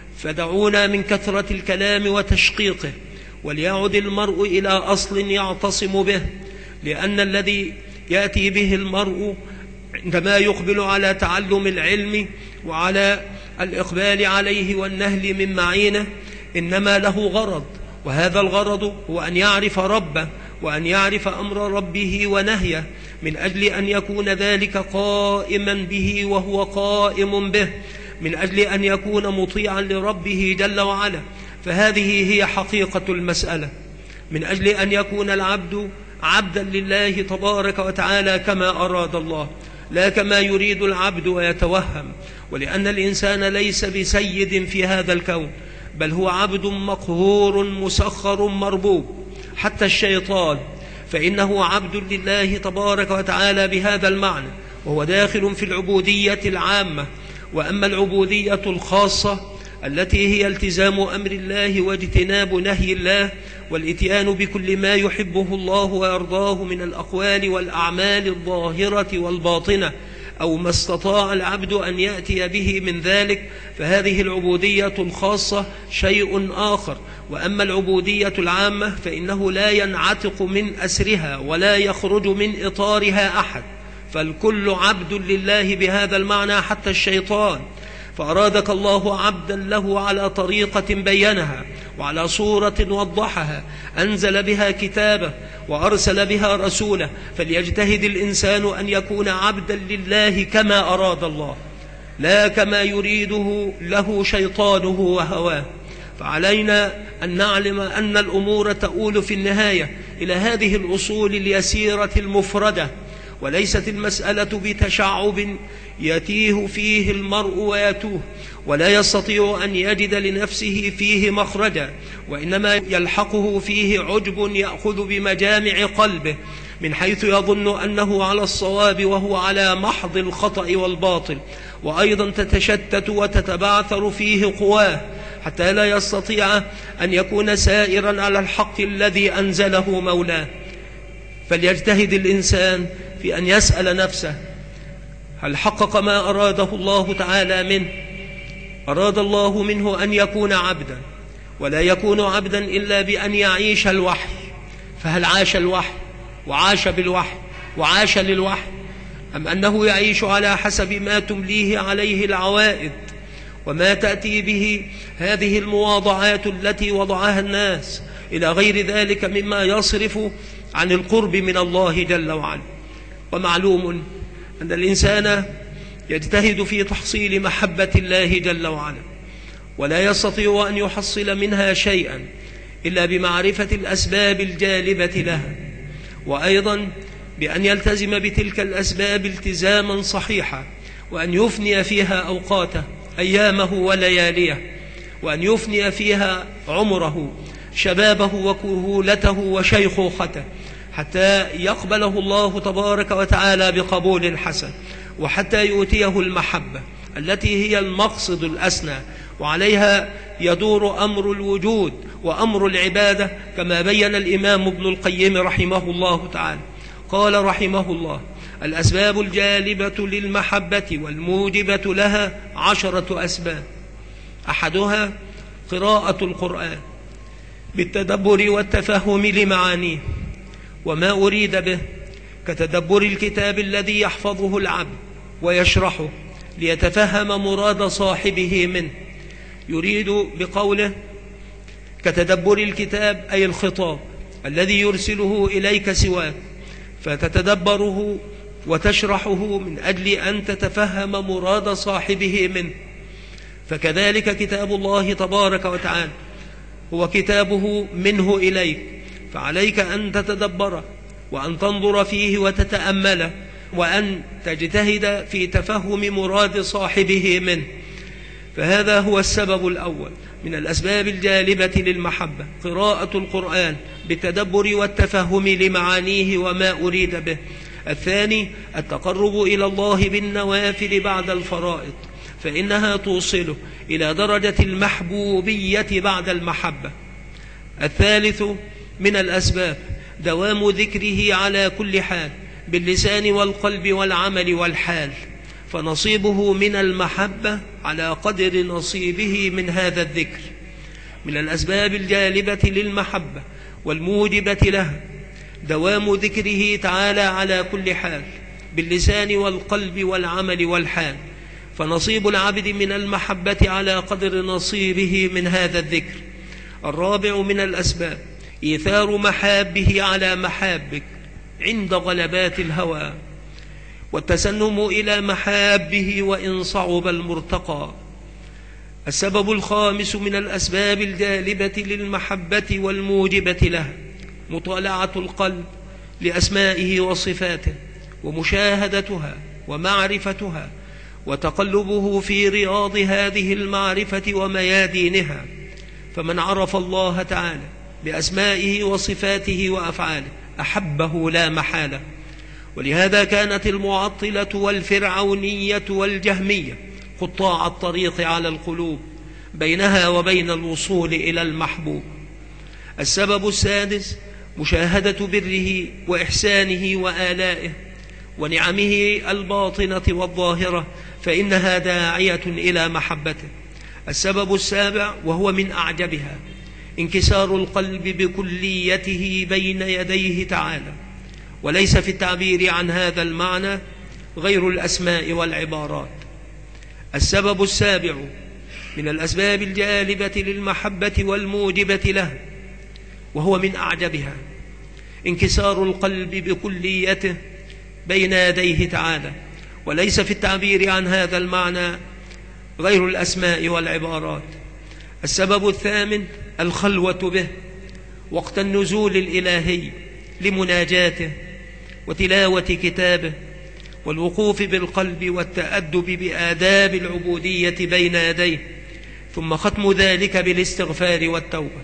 فدعونا من كثرة الكلام وتشقيقه، وليعد المرء إلى أصل يعتصم به، لأن الذي يأتي به المرء عندما يقبل على تعلم العلم وعلى الإقبال عليه والنهل من معينه إنما له غرض، وهذا الغرض هو أن يعرف ربه وأن يعرف أمر ربه ونهيه، من أجل أن يكون ذلك قائما به وهو قائم به، من أجل أن يكون مطيعا لربه جل وعلا. فهذه هي حقيقة المسألة، من أجل أن يكون العبد عبدا لله تبارك وتعالى كما أراد الله، لا كما يريد العبد ويتوهم. ولأن الإنسان ليس بسيد في هذا الكون، بل هو عبد مقهور مسخر مربوب، حتى الشيطان فإنه عبد لله تبارك وتعالى بهذا المعنى، وهو داخل في العبودية العامة. وأما العبودية الخاصة التي هي التزام أمر الله واجتناب نهي الله والإتيان بكل ما يحبه الله ويرضاه من الأقوال والأعمال الظاهرة والباطنة، أو ما استطاع العبد أن يأتي به من ذلك، فهذه العبودية الخاصة شيء آخر. وأما العبودية العامة فإنه لا ينعتق من أسرها ولا يخرج من إطارها أحد، فالكل عبد لله بهذا المعنى حتى الشيطان. فأرادك الله عبدا له على طريقة بينها وعلى صورة وضحها، أنزل بها كتابه وأرسل بها رسوله، فليجتهد الإنسان أن يكون عبدا لله كما أراد الله، لا كما يريده له شيطانه وهواه. فعلينا أن نعلم أن الأمور تؤول في النهاية إلى هذه الأصول اليسيرة المفردة، وليست المسألة بتشعب يتيه فيه المرء ويتوه ولا يستطيع أن يجد لنفسه فيه مخرجا، وإنما يلحقه فيه عجب يأخذ بمجامع قلبه من حيث يظن أنه على الصواب وهو على محض الخطأ والباطل، وأيضا تتشتت وتتبعثر فيه قواه حتى لا يستطيع أن يكون سائرا على الحق الذي أنزله مولاه. فليجتهد الإنسان في أن يسأل نفسه: هل حقق ما أراده الله تعالى منه؟ أراد الله منه أن يكون عبدا، ولا يكون عبدا إلا بأن يعيش الوحي، فهل عاش الوحي وعاش بالوحي وعاش للوحي، أم أنه يعيش على حسب ما تمليه عليه العوائد وما تأتي به هذه المواضعات التي وضعها الناس إلى غير ذلك مما يصرف عن القرب من الله جل وعلا؟ ومعلوم أن الإنسان يجتهد في تحصيل محبة الله جل وعلا، ولا يستطيع أن يحصل منها شيئا إلا بمعرفة الأسباب الجالبة لها، وأيضا بأن يلتزم بتلك الأسباب التزاما صحيحا، وأن يفني فيها أوقاته أيامه ولياليه، وأن يفني فيها عمره شبابه وكهولته وشيخوخته، حتى يقبله الله تبارك وتعالى بقبول حسن، وحتى يؤتيه المحبة التي هي المقصد الأسنى، وعليها يدور أمر الوجود وأمر العبادة، كما بين الإمام ابن القيم رحمه الله تعالى. قال رحمه الله: الأسباب الجالبة للمحبة والموجبة لها عشرة أسباب، أحدها قراءة القرآن بالتدبر والتفهم لمعانيه وما أريد به، كتدبر الكتاب الذي يحفظه العبد ويشرحه ليتفهم مراد صاحبه منه. يريد بقوله كتدبر الكتاب أي الخطاب الذي يرسله إليك سواك، فتتدبره وتشرحه من أجل أن تتفهم مراد صاحبه منه. فكذلك كتاب الله تبارك وتعالى هو كتابه منه إليك، فعليك أن تتدبره وأن تنظر فيه وتتأمله وأن تجتهد في تفهم مراد صاحبه منه. فهذا هو السبب الأول من الأسباب الجالبة للمحبة، قراءة القرآن بالتدبر والتفهم لمعانيه وما أريد به. الثاني التقرب إلى الله بالنوافل بعد الفرائض، فإنها توصله إلى درجة المحبوبية بعد المحبة. الثالث من الأسباب دوام ذكره على كل حال باللسان والقلب والعمل والحال، فنصيبه من المحبة على قدر نصيبه من هذا الذكر. من الأسباب الجالبة للمحبة والموجبة لها دوام ذكره تعالى على كل حال باللسان والقلب والعمل والحال، فنصيب العبد من المحبة على قدر نصيبه من هذا الذكر. الرابع من الأسباب إيثار محابه على محابك عند غلبات الهوى، والتسنم إلى محابه وإن صعب المرتقى. السبب الخامس من الأسباب الجالبة للمحبة والموجبة لها مطالعة القلب لأسمائه وصفاته ومشاهدتها ومعرفتها، وتقلبه في رياض هذه المعرفة وميادينها. فمن عرف الله تعالى بأسمائه وصفاته وأفعاله أحبه لا محالة. ولهذا كانت المعطلة والفرعونية والجهمية قطاع الطريق على القلوب بينها وبين الوصول إلى المحبوب. السبب السادس مشاهدة بره وإحسانه وآلائه ونعمه الباطنة والظاهرة، فإنها داعية إلى محبته. السبب السابع وهو من أعجبها انكسار القلب بكليته بين يديه تعالى، وليس في التعبير عن هذا المعنى غير الأسماء والعبارات. السبب السابع من الأسباب الجالبة للمحبة والموجبة له وهو من أعجبها انكسار القلب بكليته بين يديه تعالى، وليس في التعبير عن هذا المعنى غير الأسماء والعبارات. السبب الثامن الخلوة به وقت النزول الإلهي لمناجاته وتلاوة كتابه، والوقوف بالقلب والتأدب بآداب العبودية بين يديه، ثم ختم ذلك بالاستغفار والتوبة.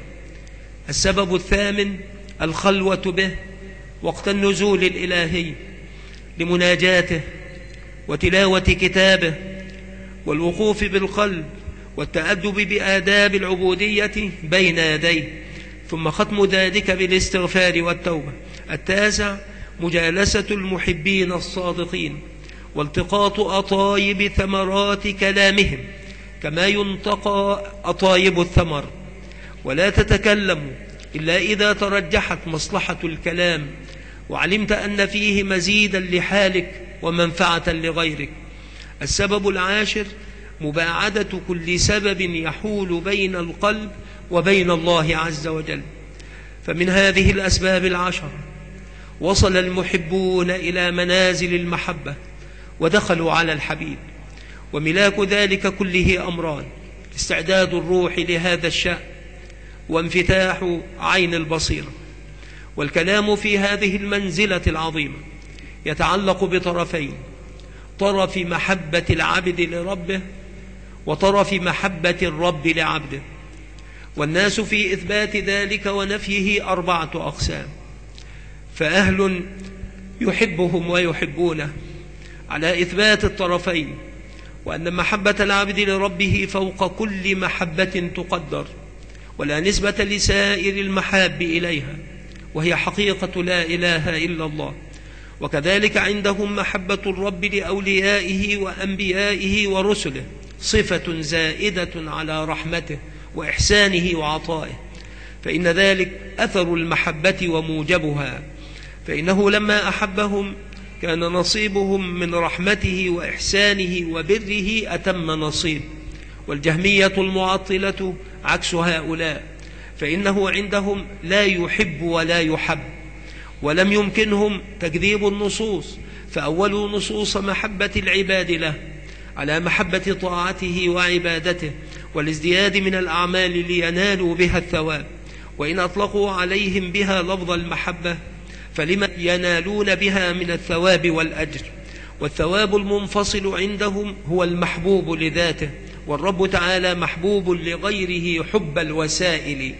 السبب الثامن الخلوة به وقت النزول الإلهي لمناجاته وتلاوة كتابه، والوقوف بالقلب والتأدب بآداب العبودية بين يديه، ثم ختم ذلك بالاستغفار والتوبة. التاسع مجالسة المحبين الصادقين والتقاط أطايب ثمرات كلامهم كما ينتقى أطايب الثمر، ولا تتكلم إلا إذا ترجحت مصلحة الكلام وعلمت أن فيه مزيدا لحالك ومنفعة لغيرك. السبب العاشر مباعدة كل سبب يحول بين القلب وبين الله عز وجل. فمن هذه الأسباب العشر وصل المحبون إلى منازل المحبة ودخلوا على الحبيب، وملاك ذلك كله أمران: استعداد الروح لهذا الشأن وانفتاح عين البصيرة. والكلام في هذه المنزلة العظيمة يتعلق بطرفين: طرف محبة العبد لربه وطرف محبة الرب لعبده. والناس في إثبات ذلك ونفيه أربعة أقسام: فأهل يحبهم ويحبونه على إثبات الطرفين، وأن محبة العبد لربه فوق كل محبة تقدر، ولا نسبة لسائر المحاب إليها، وهي حقيقة لا إله إلا الله. وكذلك عندهم محبة الرب لأوليائه وأنبيائه ورسله صفة زائدة على رحمته وإحسانه وعطائه، فإن ذلك أثر المحبة وموجبها. فإنه لما أحبهم كان نصيبهم من رحمته وإحسانه وبره أتم نصيب. والجهمية المعطلة عكس هؤلاء، فإنه عندهم لا يحب ولا يحب، ولم يمكنهم تكذيب النصوص، فأولوا نصوص محبة العباد له على محبة طاعته وعبادته والازدياد من الأعمال لينالوا بها الثواب. وإن أطلقوا عليهم بها لفظ المحبة فلما ينالون بها من الثواب والأجر، والثواب المنفصل عندهم هو المحبوب لذاته، والرب تعالى محبوب لغيره حب الوسائل.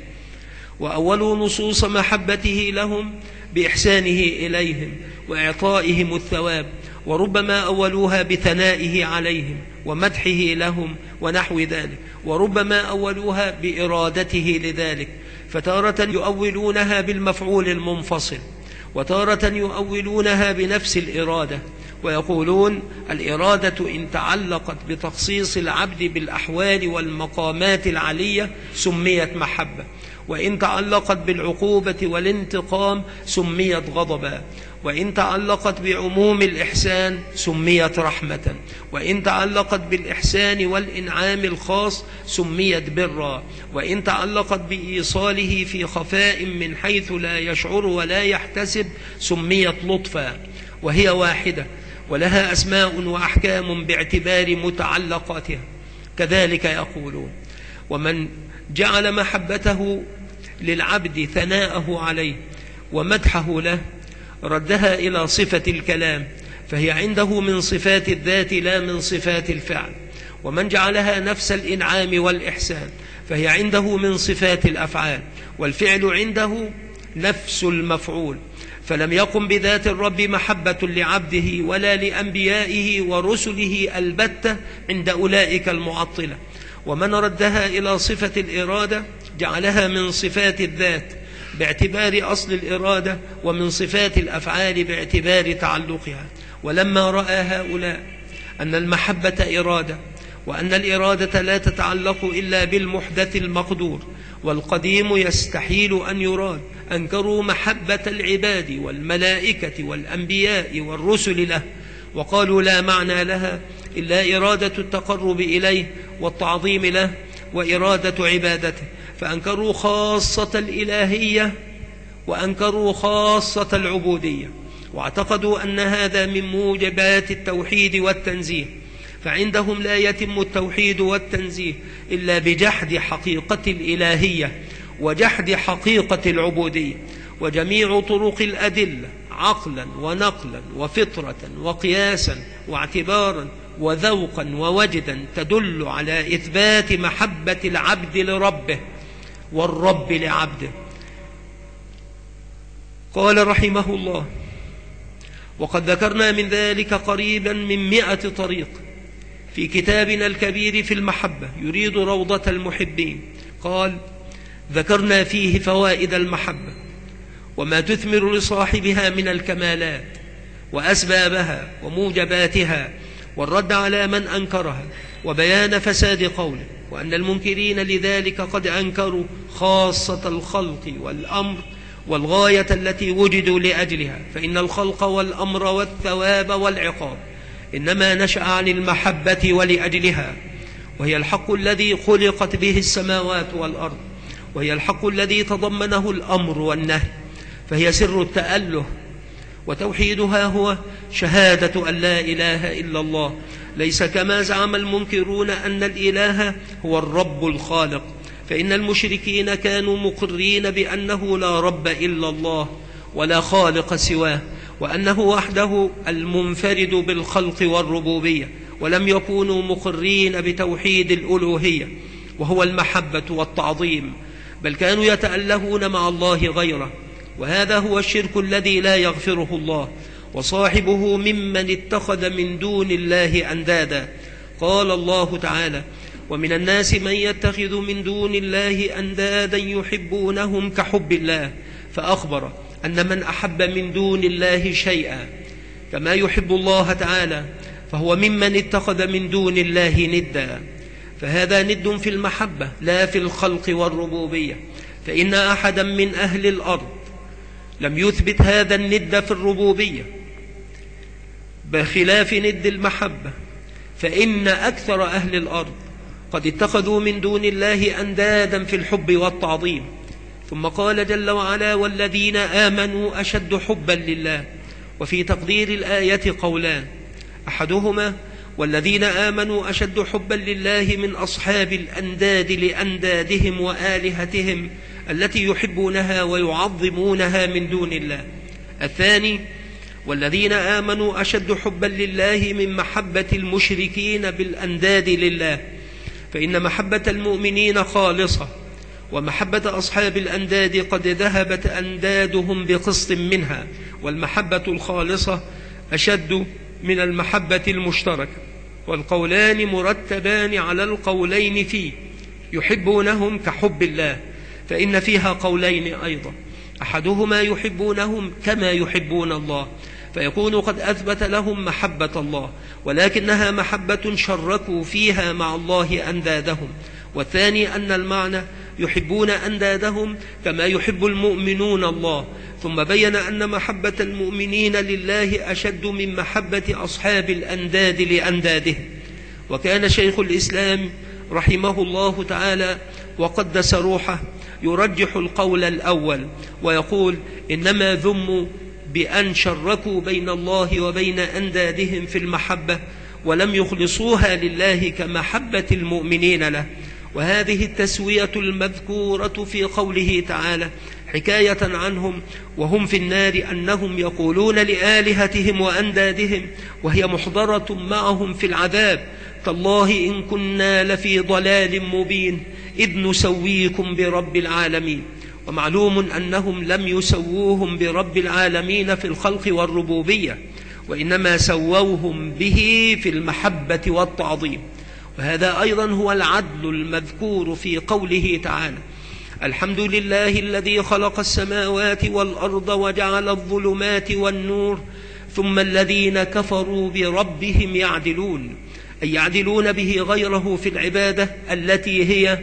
وأولوا نصوص محبته لهم بإحسانه إليهم وإعطائهم الثواب، وربما أولوها بثنائه عليهم ومدحه لهم ونحو ذلك، وربما أولوها بإرادته لذلك، فتارة يؤولونها بالمفعول المنفصل، وتارة يؤولونها بنفس الإرادة، ويقولون الإرادة إن تعلقت بتخصيص العبد بالأحوال والمقامات العالية سميت محبة، وإن تعلقت بالعقوبة والانتقام سميت غضبا، وإن تعلقت بعموم الإحسان سميت رحمة، وإن تعلقت بالإحسان والإنعام الخاص سميت برا، وإن تعلقت بإيصاله في خفاء من حيث لا يشعر ولا يحتسب سميت لطفا، وهي واحدة ولها أسماء وأحكام باعتبار متعلقاتها. كذلك يقولون: ومن جعل محبته للعبد ثناءه عليه ومدحه له ردها إلى صفة الكلام، فهي عنده من صفات الذات لا من صفات الفعل. ومن جعلها نفس الإنعام والإحسان فهي عنده من صفات الأفعال، والفعل عنده نفس المفعول، فلم يقم بذات الرب محبة لعبده ولا لأنبيائه ورسله البتة عند أولئك المعطلة. ومن ردها إلى صفة الإرادة جعلها من صفات الذات باعتبار أصل الإرادة، ومن صفات الأفعال باعتبار تعلقها. ولما رأى هؤلاء أن المحبة إرادة، وأن الإرادة لا تتعلق إلا بالمحدث المقدور، والقديم يستحيل أن يراد، أنكروا محبة العباد والملائكة والأنبياء والرسل له، وقالوا لا معنى لها إلا إرادة التقرب إليه والتعظيم له وإرادة عبادته، فأنكروا خاصة الإلهية وأنكروا خاصة العبودية، واعتقدوا أن هذا من موجبات التوحيد والتنزيه، فعندهم لا يتم التوحيد والتنزيه إلا بجحد حقيقة الإلهية وجحد حقيقة العبودية. وجميع طرق الأدلة عقلا ونقلا وفطرة وقياسا واعتبارا وذوقا ووجدا تدل على إثبات محبة العبد لربه والرب لعبده. قال رحمه الله: وقد ذكرنا من ذلك قريبا من مئة طريق في كتابنا الكبير في المحبة يريد روضة المحبين. قال: ذكرنا فيه فوائد المحبة وما تثمر لصاحبها من الكمالات وأسبابها وموجباتها، والرد على من أنكرها، وبيان فساد قوله، وأن المنكرين لذلك قد أنكروا خاصة الخلق والأمر والغاية التي وجدوا لأجلها، فإن الخلق والأمر والثواب والعقاب إنما نشأ عن المحبة ولأجلها، وهي الحق الذي خلقت به السماوات والأرض، وهي الحق الذي تضمنه الأمر والنهي، فهي سر التأله. وتوحيدها هو شهادة أن لا إله إلا الله، ليس كما زعم المنكرون أن الإله هو الرب الخالق، فإن المشركين كانوا مقرين بأنه لا رب إلا الله ولا خالق سواه، وأنه وحده المنفرد بالخلق والربوبية، ولم يكونوا مقرين بتوحيد الألوهية وهو المحبة والتعظيم، بل كانوا يتألهون مع الله غيره، وهذا هو الشرك الذي لا يغفره الله، وصاحبه ممن اتخذ من دون الله أندادا. قال الله تعالى: ومن الناس من يتخذ من دون الله أندادا يحبونهم كحب الله، فأخبر أن من أحب من دون الله شيئا كما يحب الله تعالى فهو ممن اتخذ من دون الله ندا، فهذا ند في المحبة لا في الخلق والربوبية، فإن أحدا من أهل الأرض لم يثبت هذا الند في الربوبية بخلاف ند المحبة، فإن أكثر أهل الأرض قد اتخذوا من دون الله أندادا في الحب والتعظيم، ثم قال جل وعلا: والذين آمنوا أشد حبا لله. وفي تقدير الآية قولان: أحدهما: والذين آمنوا أشد حبا لله من أصحاب الأنداد لأندادهم وآلهتهم التي يحبونها ويعظمونها من دون الله. الثاني: والذين آمنوا أشد حبا لله من محبة المشركين بالأنداد لله، فإن محبة المؤمنين خالصة، ومحبة أصحاب الأنداد قد ذهبت أندادهم بقسط منها، والمحبة الخالصة أشد من المحبة المشتركة. والقولان مرتبان على القولين فيه: يحبونهم كحب الله، فإن فيها قولين أيضا: أحدهما يحبونهم كما يحبون الله، فيكون قد أثبت لهم محبة الله، ولكنها محبة شركوا فيها مع الله أندادهم. والثاني أن المعنى يحبون أندادهم كما يحب المؤمنون الله، ثم بين أن محبة المؤمنين لله أشد من محبة أصحاب الأنداد لأندادهم. وكان شيخ الإسلام رحمه الله تعالى وقدس روحه يرجح القول الأول، ويقول: إنما ذموا بأن شركوا بين الله وبين أندادهم في المحبة، ولم يخلصوها لله كمحبة المؤمنين له. وهذه التسوية المذكورة في قوله تعالى حكاية عنهم وهم في النار أنهم يقولون لآلهتهم وأندادهم وهي محضرة معهم في العذاب: تالله إن كنا لفي ضلال مبين إذ نسويكم برب العالمين. ومعلوم أنهم لم يسووهم برب العالمين في الخلق والربوبية، وإنما سووهم به في المحبة والتعظيم. وهذا أيضا هو العدل المذكور في قوله تعالى: الحمد لله الذي خلق السماوات والأرض وجعل الظلمات والنور ثم الذين كفروا بربهم يعدلون، أي يعدلون به غيره في العبادة التي هي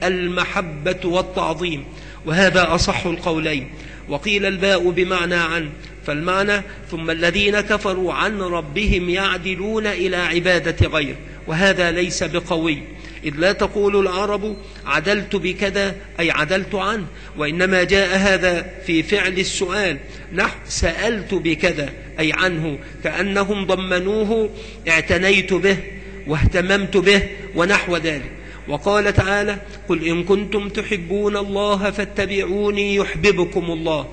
المحبة والتعظيم. وهذا أصح القولين. وقيل الباء بمعنى عن، فالمعنى ثم الذين كفروا عن ربهم يعدلون إلى عبادة غير، وهذا ليس بقوي، إذ لا تقول العرب عدلت بكذا أي عدلت عنه، وإنما جاء هذا في فعل السؤال، نحو سألت بكذا أي عنه، كأنهم ضمنوه اعتنيت به واهتممت به ونحو ذلك. وقال تعالى: قل إن كنتم تحبون الله فاتبعوني يحببكم الله.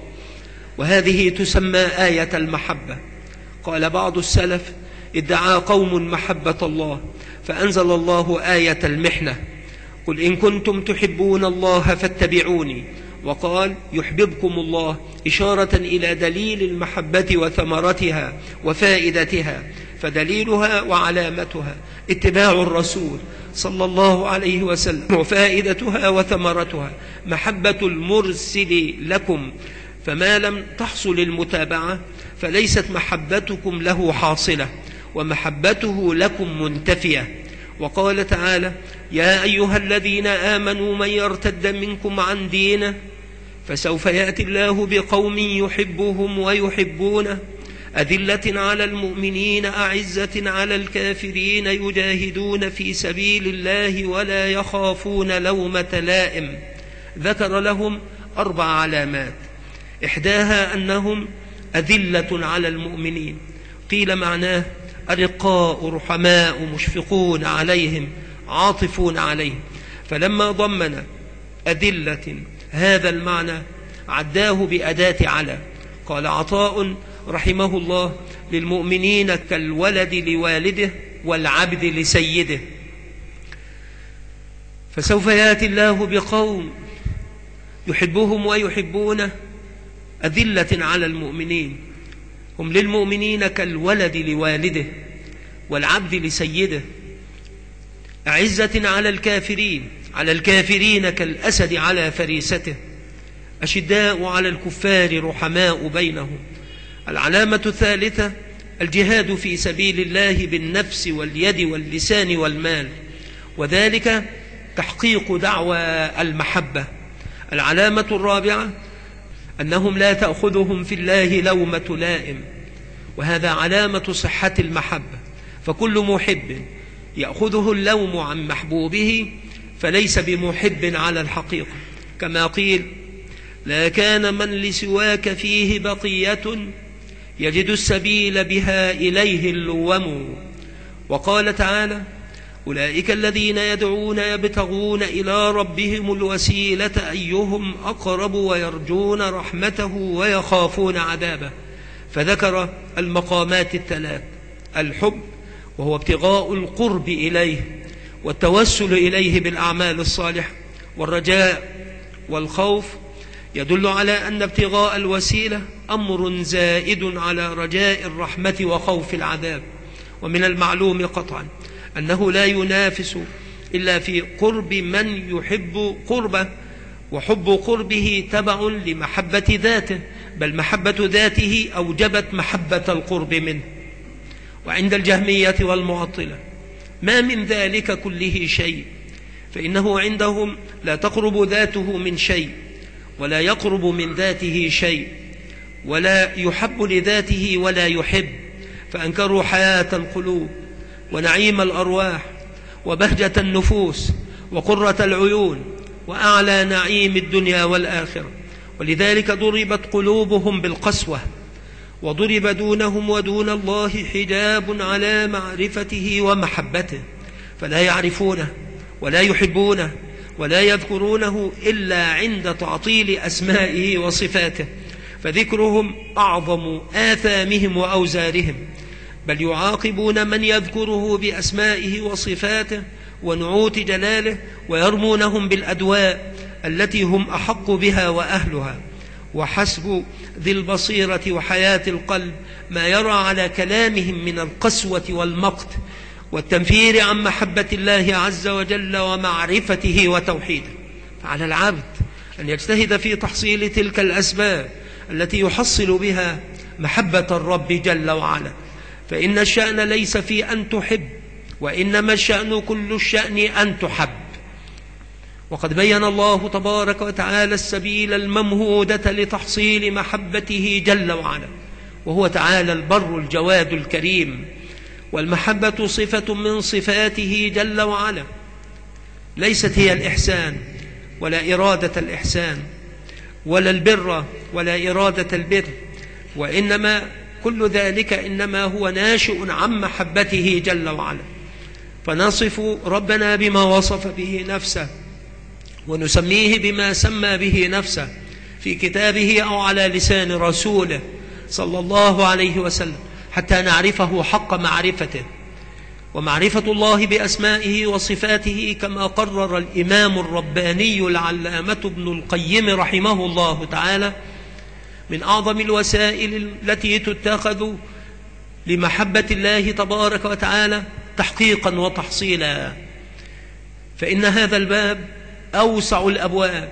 وهذه تسمى آية المحبة. قال بعض السلف: ادعى قوم محبة الله فأنزل الله آية المحنة: قل إن كنتم تحبون الله فاتبعوني، وقال يحببكم الله، إشارة إلى دليل المحبة وثمرتها وفائدتها. فدليلها وعلامتها اتباع الرسول صلى الله عليه وسلم، وفائدتها وثمرتها محبة المرسل لكم، فما لم تحصل المتابعة فليست محبتكم له حاصلة، ومحبته لكم منتفية. وقال تعالى: يا أيها الذين آمنوا من يرتد منكم عن دينه فسوف يأتي الله بقوم يحبهم ويحبونه أذلة على المؤمنين أعزة على الكافرين يجاهدون في سبيل الله ولا يخافون لومة لائم. ذكر لهم أربع علامات، إحداها أنهم أذلة على المؤمنين، قيل معناه أرقاء رحماء مشفقون عليهم عاطفون عليهم، فلما ضمن أذلة هذا المعنى عداه بأداة على. قال عطاء رحمه الله: للمؤمنين كالولد لوالده والعبد لسيده. فسوف يأتي الله بقوم يحبهم ويحبونه أذلة على المؤمنين، هم للمؤمنين كالولد لوالده والعبد لسيده، أعزة على الكافرين على الكافرين كالأسد على فريسته، أشداء على الكفار رحماء بينهم. العلامة الثالثة الجهاد في سبيل الله بالنفس واليد واللسان والمال، وذلك تحقيق دعوى المحبة. العلامة الرابعة أنهم لا تأخذهم في الله لومة لائم، وهذا علامة صحة المحبة، فكل محب يأخذه اللوم عن محبوبه فليس بمحب على الحقيقة، كما قيل: لا كان من لسواك فيه بقية يجد السبيل بها إليه اللوم. وقال تعالى: أولئك الذين يدعون يبتغون إلى ربهم الوسيلة أيهم أقرب ويرجون رحمته ويخافون عذابه. فذكر المقامات الثلاث: الحب وهو ابتغاء القرب إليه والتوسل إليه بالأعمال الصالحة، والرجاء والخوف يدل على أن ابتغاء الوسيلة أمر زائد على رجاء الرحمة وخوف العذاب. ومن المعلوم قطعا أنه لا ينافس إلا في قرب من يحب قربه، وحب قربه تبع لمحبة ذاته، بل محبة ذاته أوجبت محبة القرب منه. وعند الجهمية والمعطلة ما من ذلك كله شيء، فإنه عندهم لا تقرب ذاته من شيء، ولا يقرب من ذاته شيء، ولا يحب لذاته ولا يحب، فأنكروا حياة القلوب ونعيم الأرواح وبهجة النفوس وقرة العيون وأعلى نعيم الدنيا والآخرة. ولذلك ضربت قلوبهم بالقسوة، وضرب دونهم ودون الله حجاب على معرفته ومحبته، فلا يعرفونه ولا يحبونه ولا يذكرونه إلا عند تعطيل أسمائه وصفاته، فذكرهم أعظم آثامهم وأوزارهم، بل يعاقبون من يذكره بأسمائه وصفاته ونعوت جلاله، ويرمونهم بالأدواء التي هم أحق بها وأهلها. وحسب ذي البصيرة وحياة القلب ما يرى على كلامهم من القسوة والمقت والتنفير عن محبة الله عز وجل ومعرفته وتوحيده. فعلى العبد أن يجتهد في تحصيل تلك الأسباب التي يحصل بها محبة الرب جل وعلا، فإن الشأن ليس في أن تحب، وإنما الشأن كل الشأن أن تحب. وقد بين الله تبارك وتعالى السبيل الممهودة لتحصيل محبته جل وعلا، وهو تعالى البر الجواد الكريم، والمحبة صفة من صفاته جل وعلا، ليست هي الإحسان ولا إرادة الإحسان ولا البر ولا إرادة البر، وإنما كل ذلك إنما هو ناشئ عن محبته جل وعلا. فنصف ربنا بما وصف به نفسه، ونسميه بما سمى به نفسه في كتابه أو على لسان رسوله صلى الله عليه وسلم، حتى نعرفه حق معرفته. ومعرفة الله بأسمائه وصفاته كما قرر الإمام الرباني العلامة ابن القيم رحمه الله تعالى من أعظم الوسائل التي تتخذ لمحبة الله تبارك وتعالى تحقيقا وتحصيلا. فإن هذا الباب أوسع الأبواب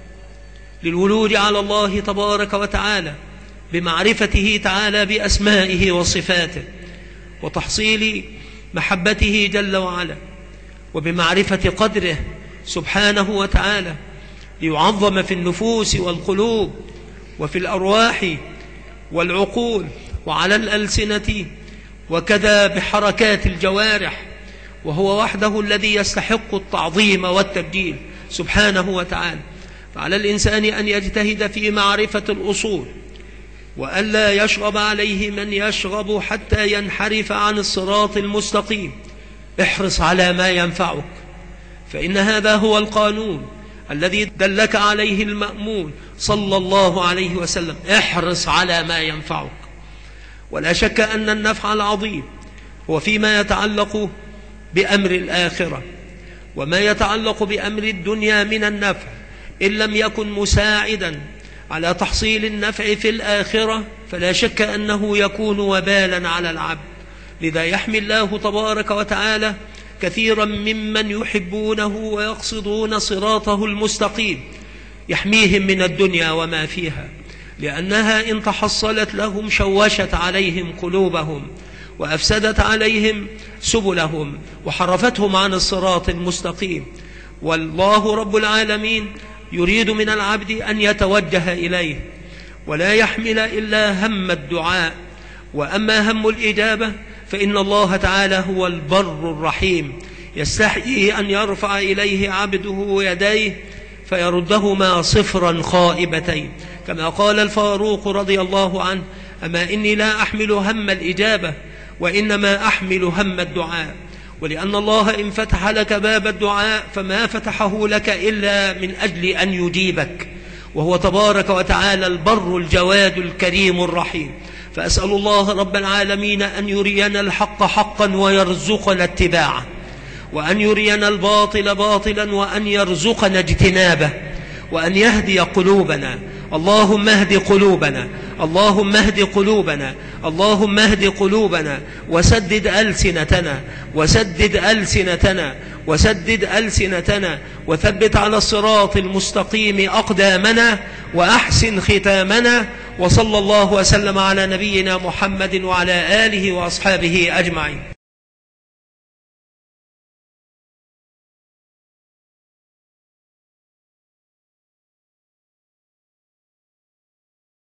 للولود على الله تبارك وتعالى بمعرفته تعالى بأسمائه وصفاته، وتحصيل محبته جل وعلا، وبمعرفة قدره سبحانه وتعالى، ليعظم في النفوس والقلوب وفي الأرواح والعقول وعلى الألسنة، وكذا بحركات الجوارح، وهو وحده الذي يستحق التعظيم والتبجيل سبحانه وتعالى. فعلى الإنسان أن يجتهد في معرفة الأصول، وألا يشغب عليه من يشغب حتى ينحرف عن الصراط المستقيم. احرص على ما ينفعك، فإن هذا هو القانون الذي دلك عليه المأمون صلى الله عليه وسلم. احرص على ما ينفعك. ولا شك أن النفع العظيم هو فيما يتعلق بأمر الآخرة، وما يتعلق بأمر الدنيا من النفع إن لم يكن مساعدا على تحصيل النفع في الآخرة فلا شك أنه يكون وبالا على العبد. لذا يحمي الله تبارك وتعالى كثيرا ممن يحبونه ويقصدون صراطه المستقيم، يحميهم من الدنيا وما فيها، لأنها إن تحصلت لهم شوشت عليهم قلوبهم وأفسدت عليهم سبلهم وحرفتهم عن الصراط المستقيم. والله رب العالمين يريد من العبد أن يتوجه إليه ولا يحمل إلا هم الدعاء. وأما هم الإجابة فإن الله تعالى هو البر الرحيم، يستحيي أن يرفع إليه عبده يديه فيردهما صفرا خائبتين، كما قال الفاروق رضي الله عنه: أما إني لا أحمل هم الإجابة وإنما أحمل هم الدعاء. ولأن الله إن فتح لك باب الدعاء فما فتحه لك إلا من أجل أن يجيبك، وهو تبارك وتعالى البر الجواد الكريم الرحيم. فأسأل الله رب العالمين أن يرينا الحق حقا ويرزقنا اتباعه، وأن يرينا الباطل باطلا وأن يرزقنا اجتنابه، وأن يهدي قلوبنا. اللهم اهد قلوبنا، اللهم اهد قلوبنا، اللهم اهد قلوبنا، وسدد ألسنتنا، وسدد ألسنتنا، وسدد ألسنتنا، وثبت على الصراط المستقيم أقدامنا، وأحسن ختامنا. وصلى الله وسلم على نبينا محمد وعلى آله وأصحابه أجمعين.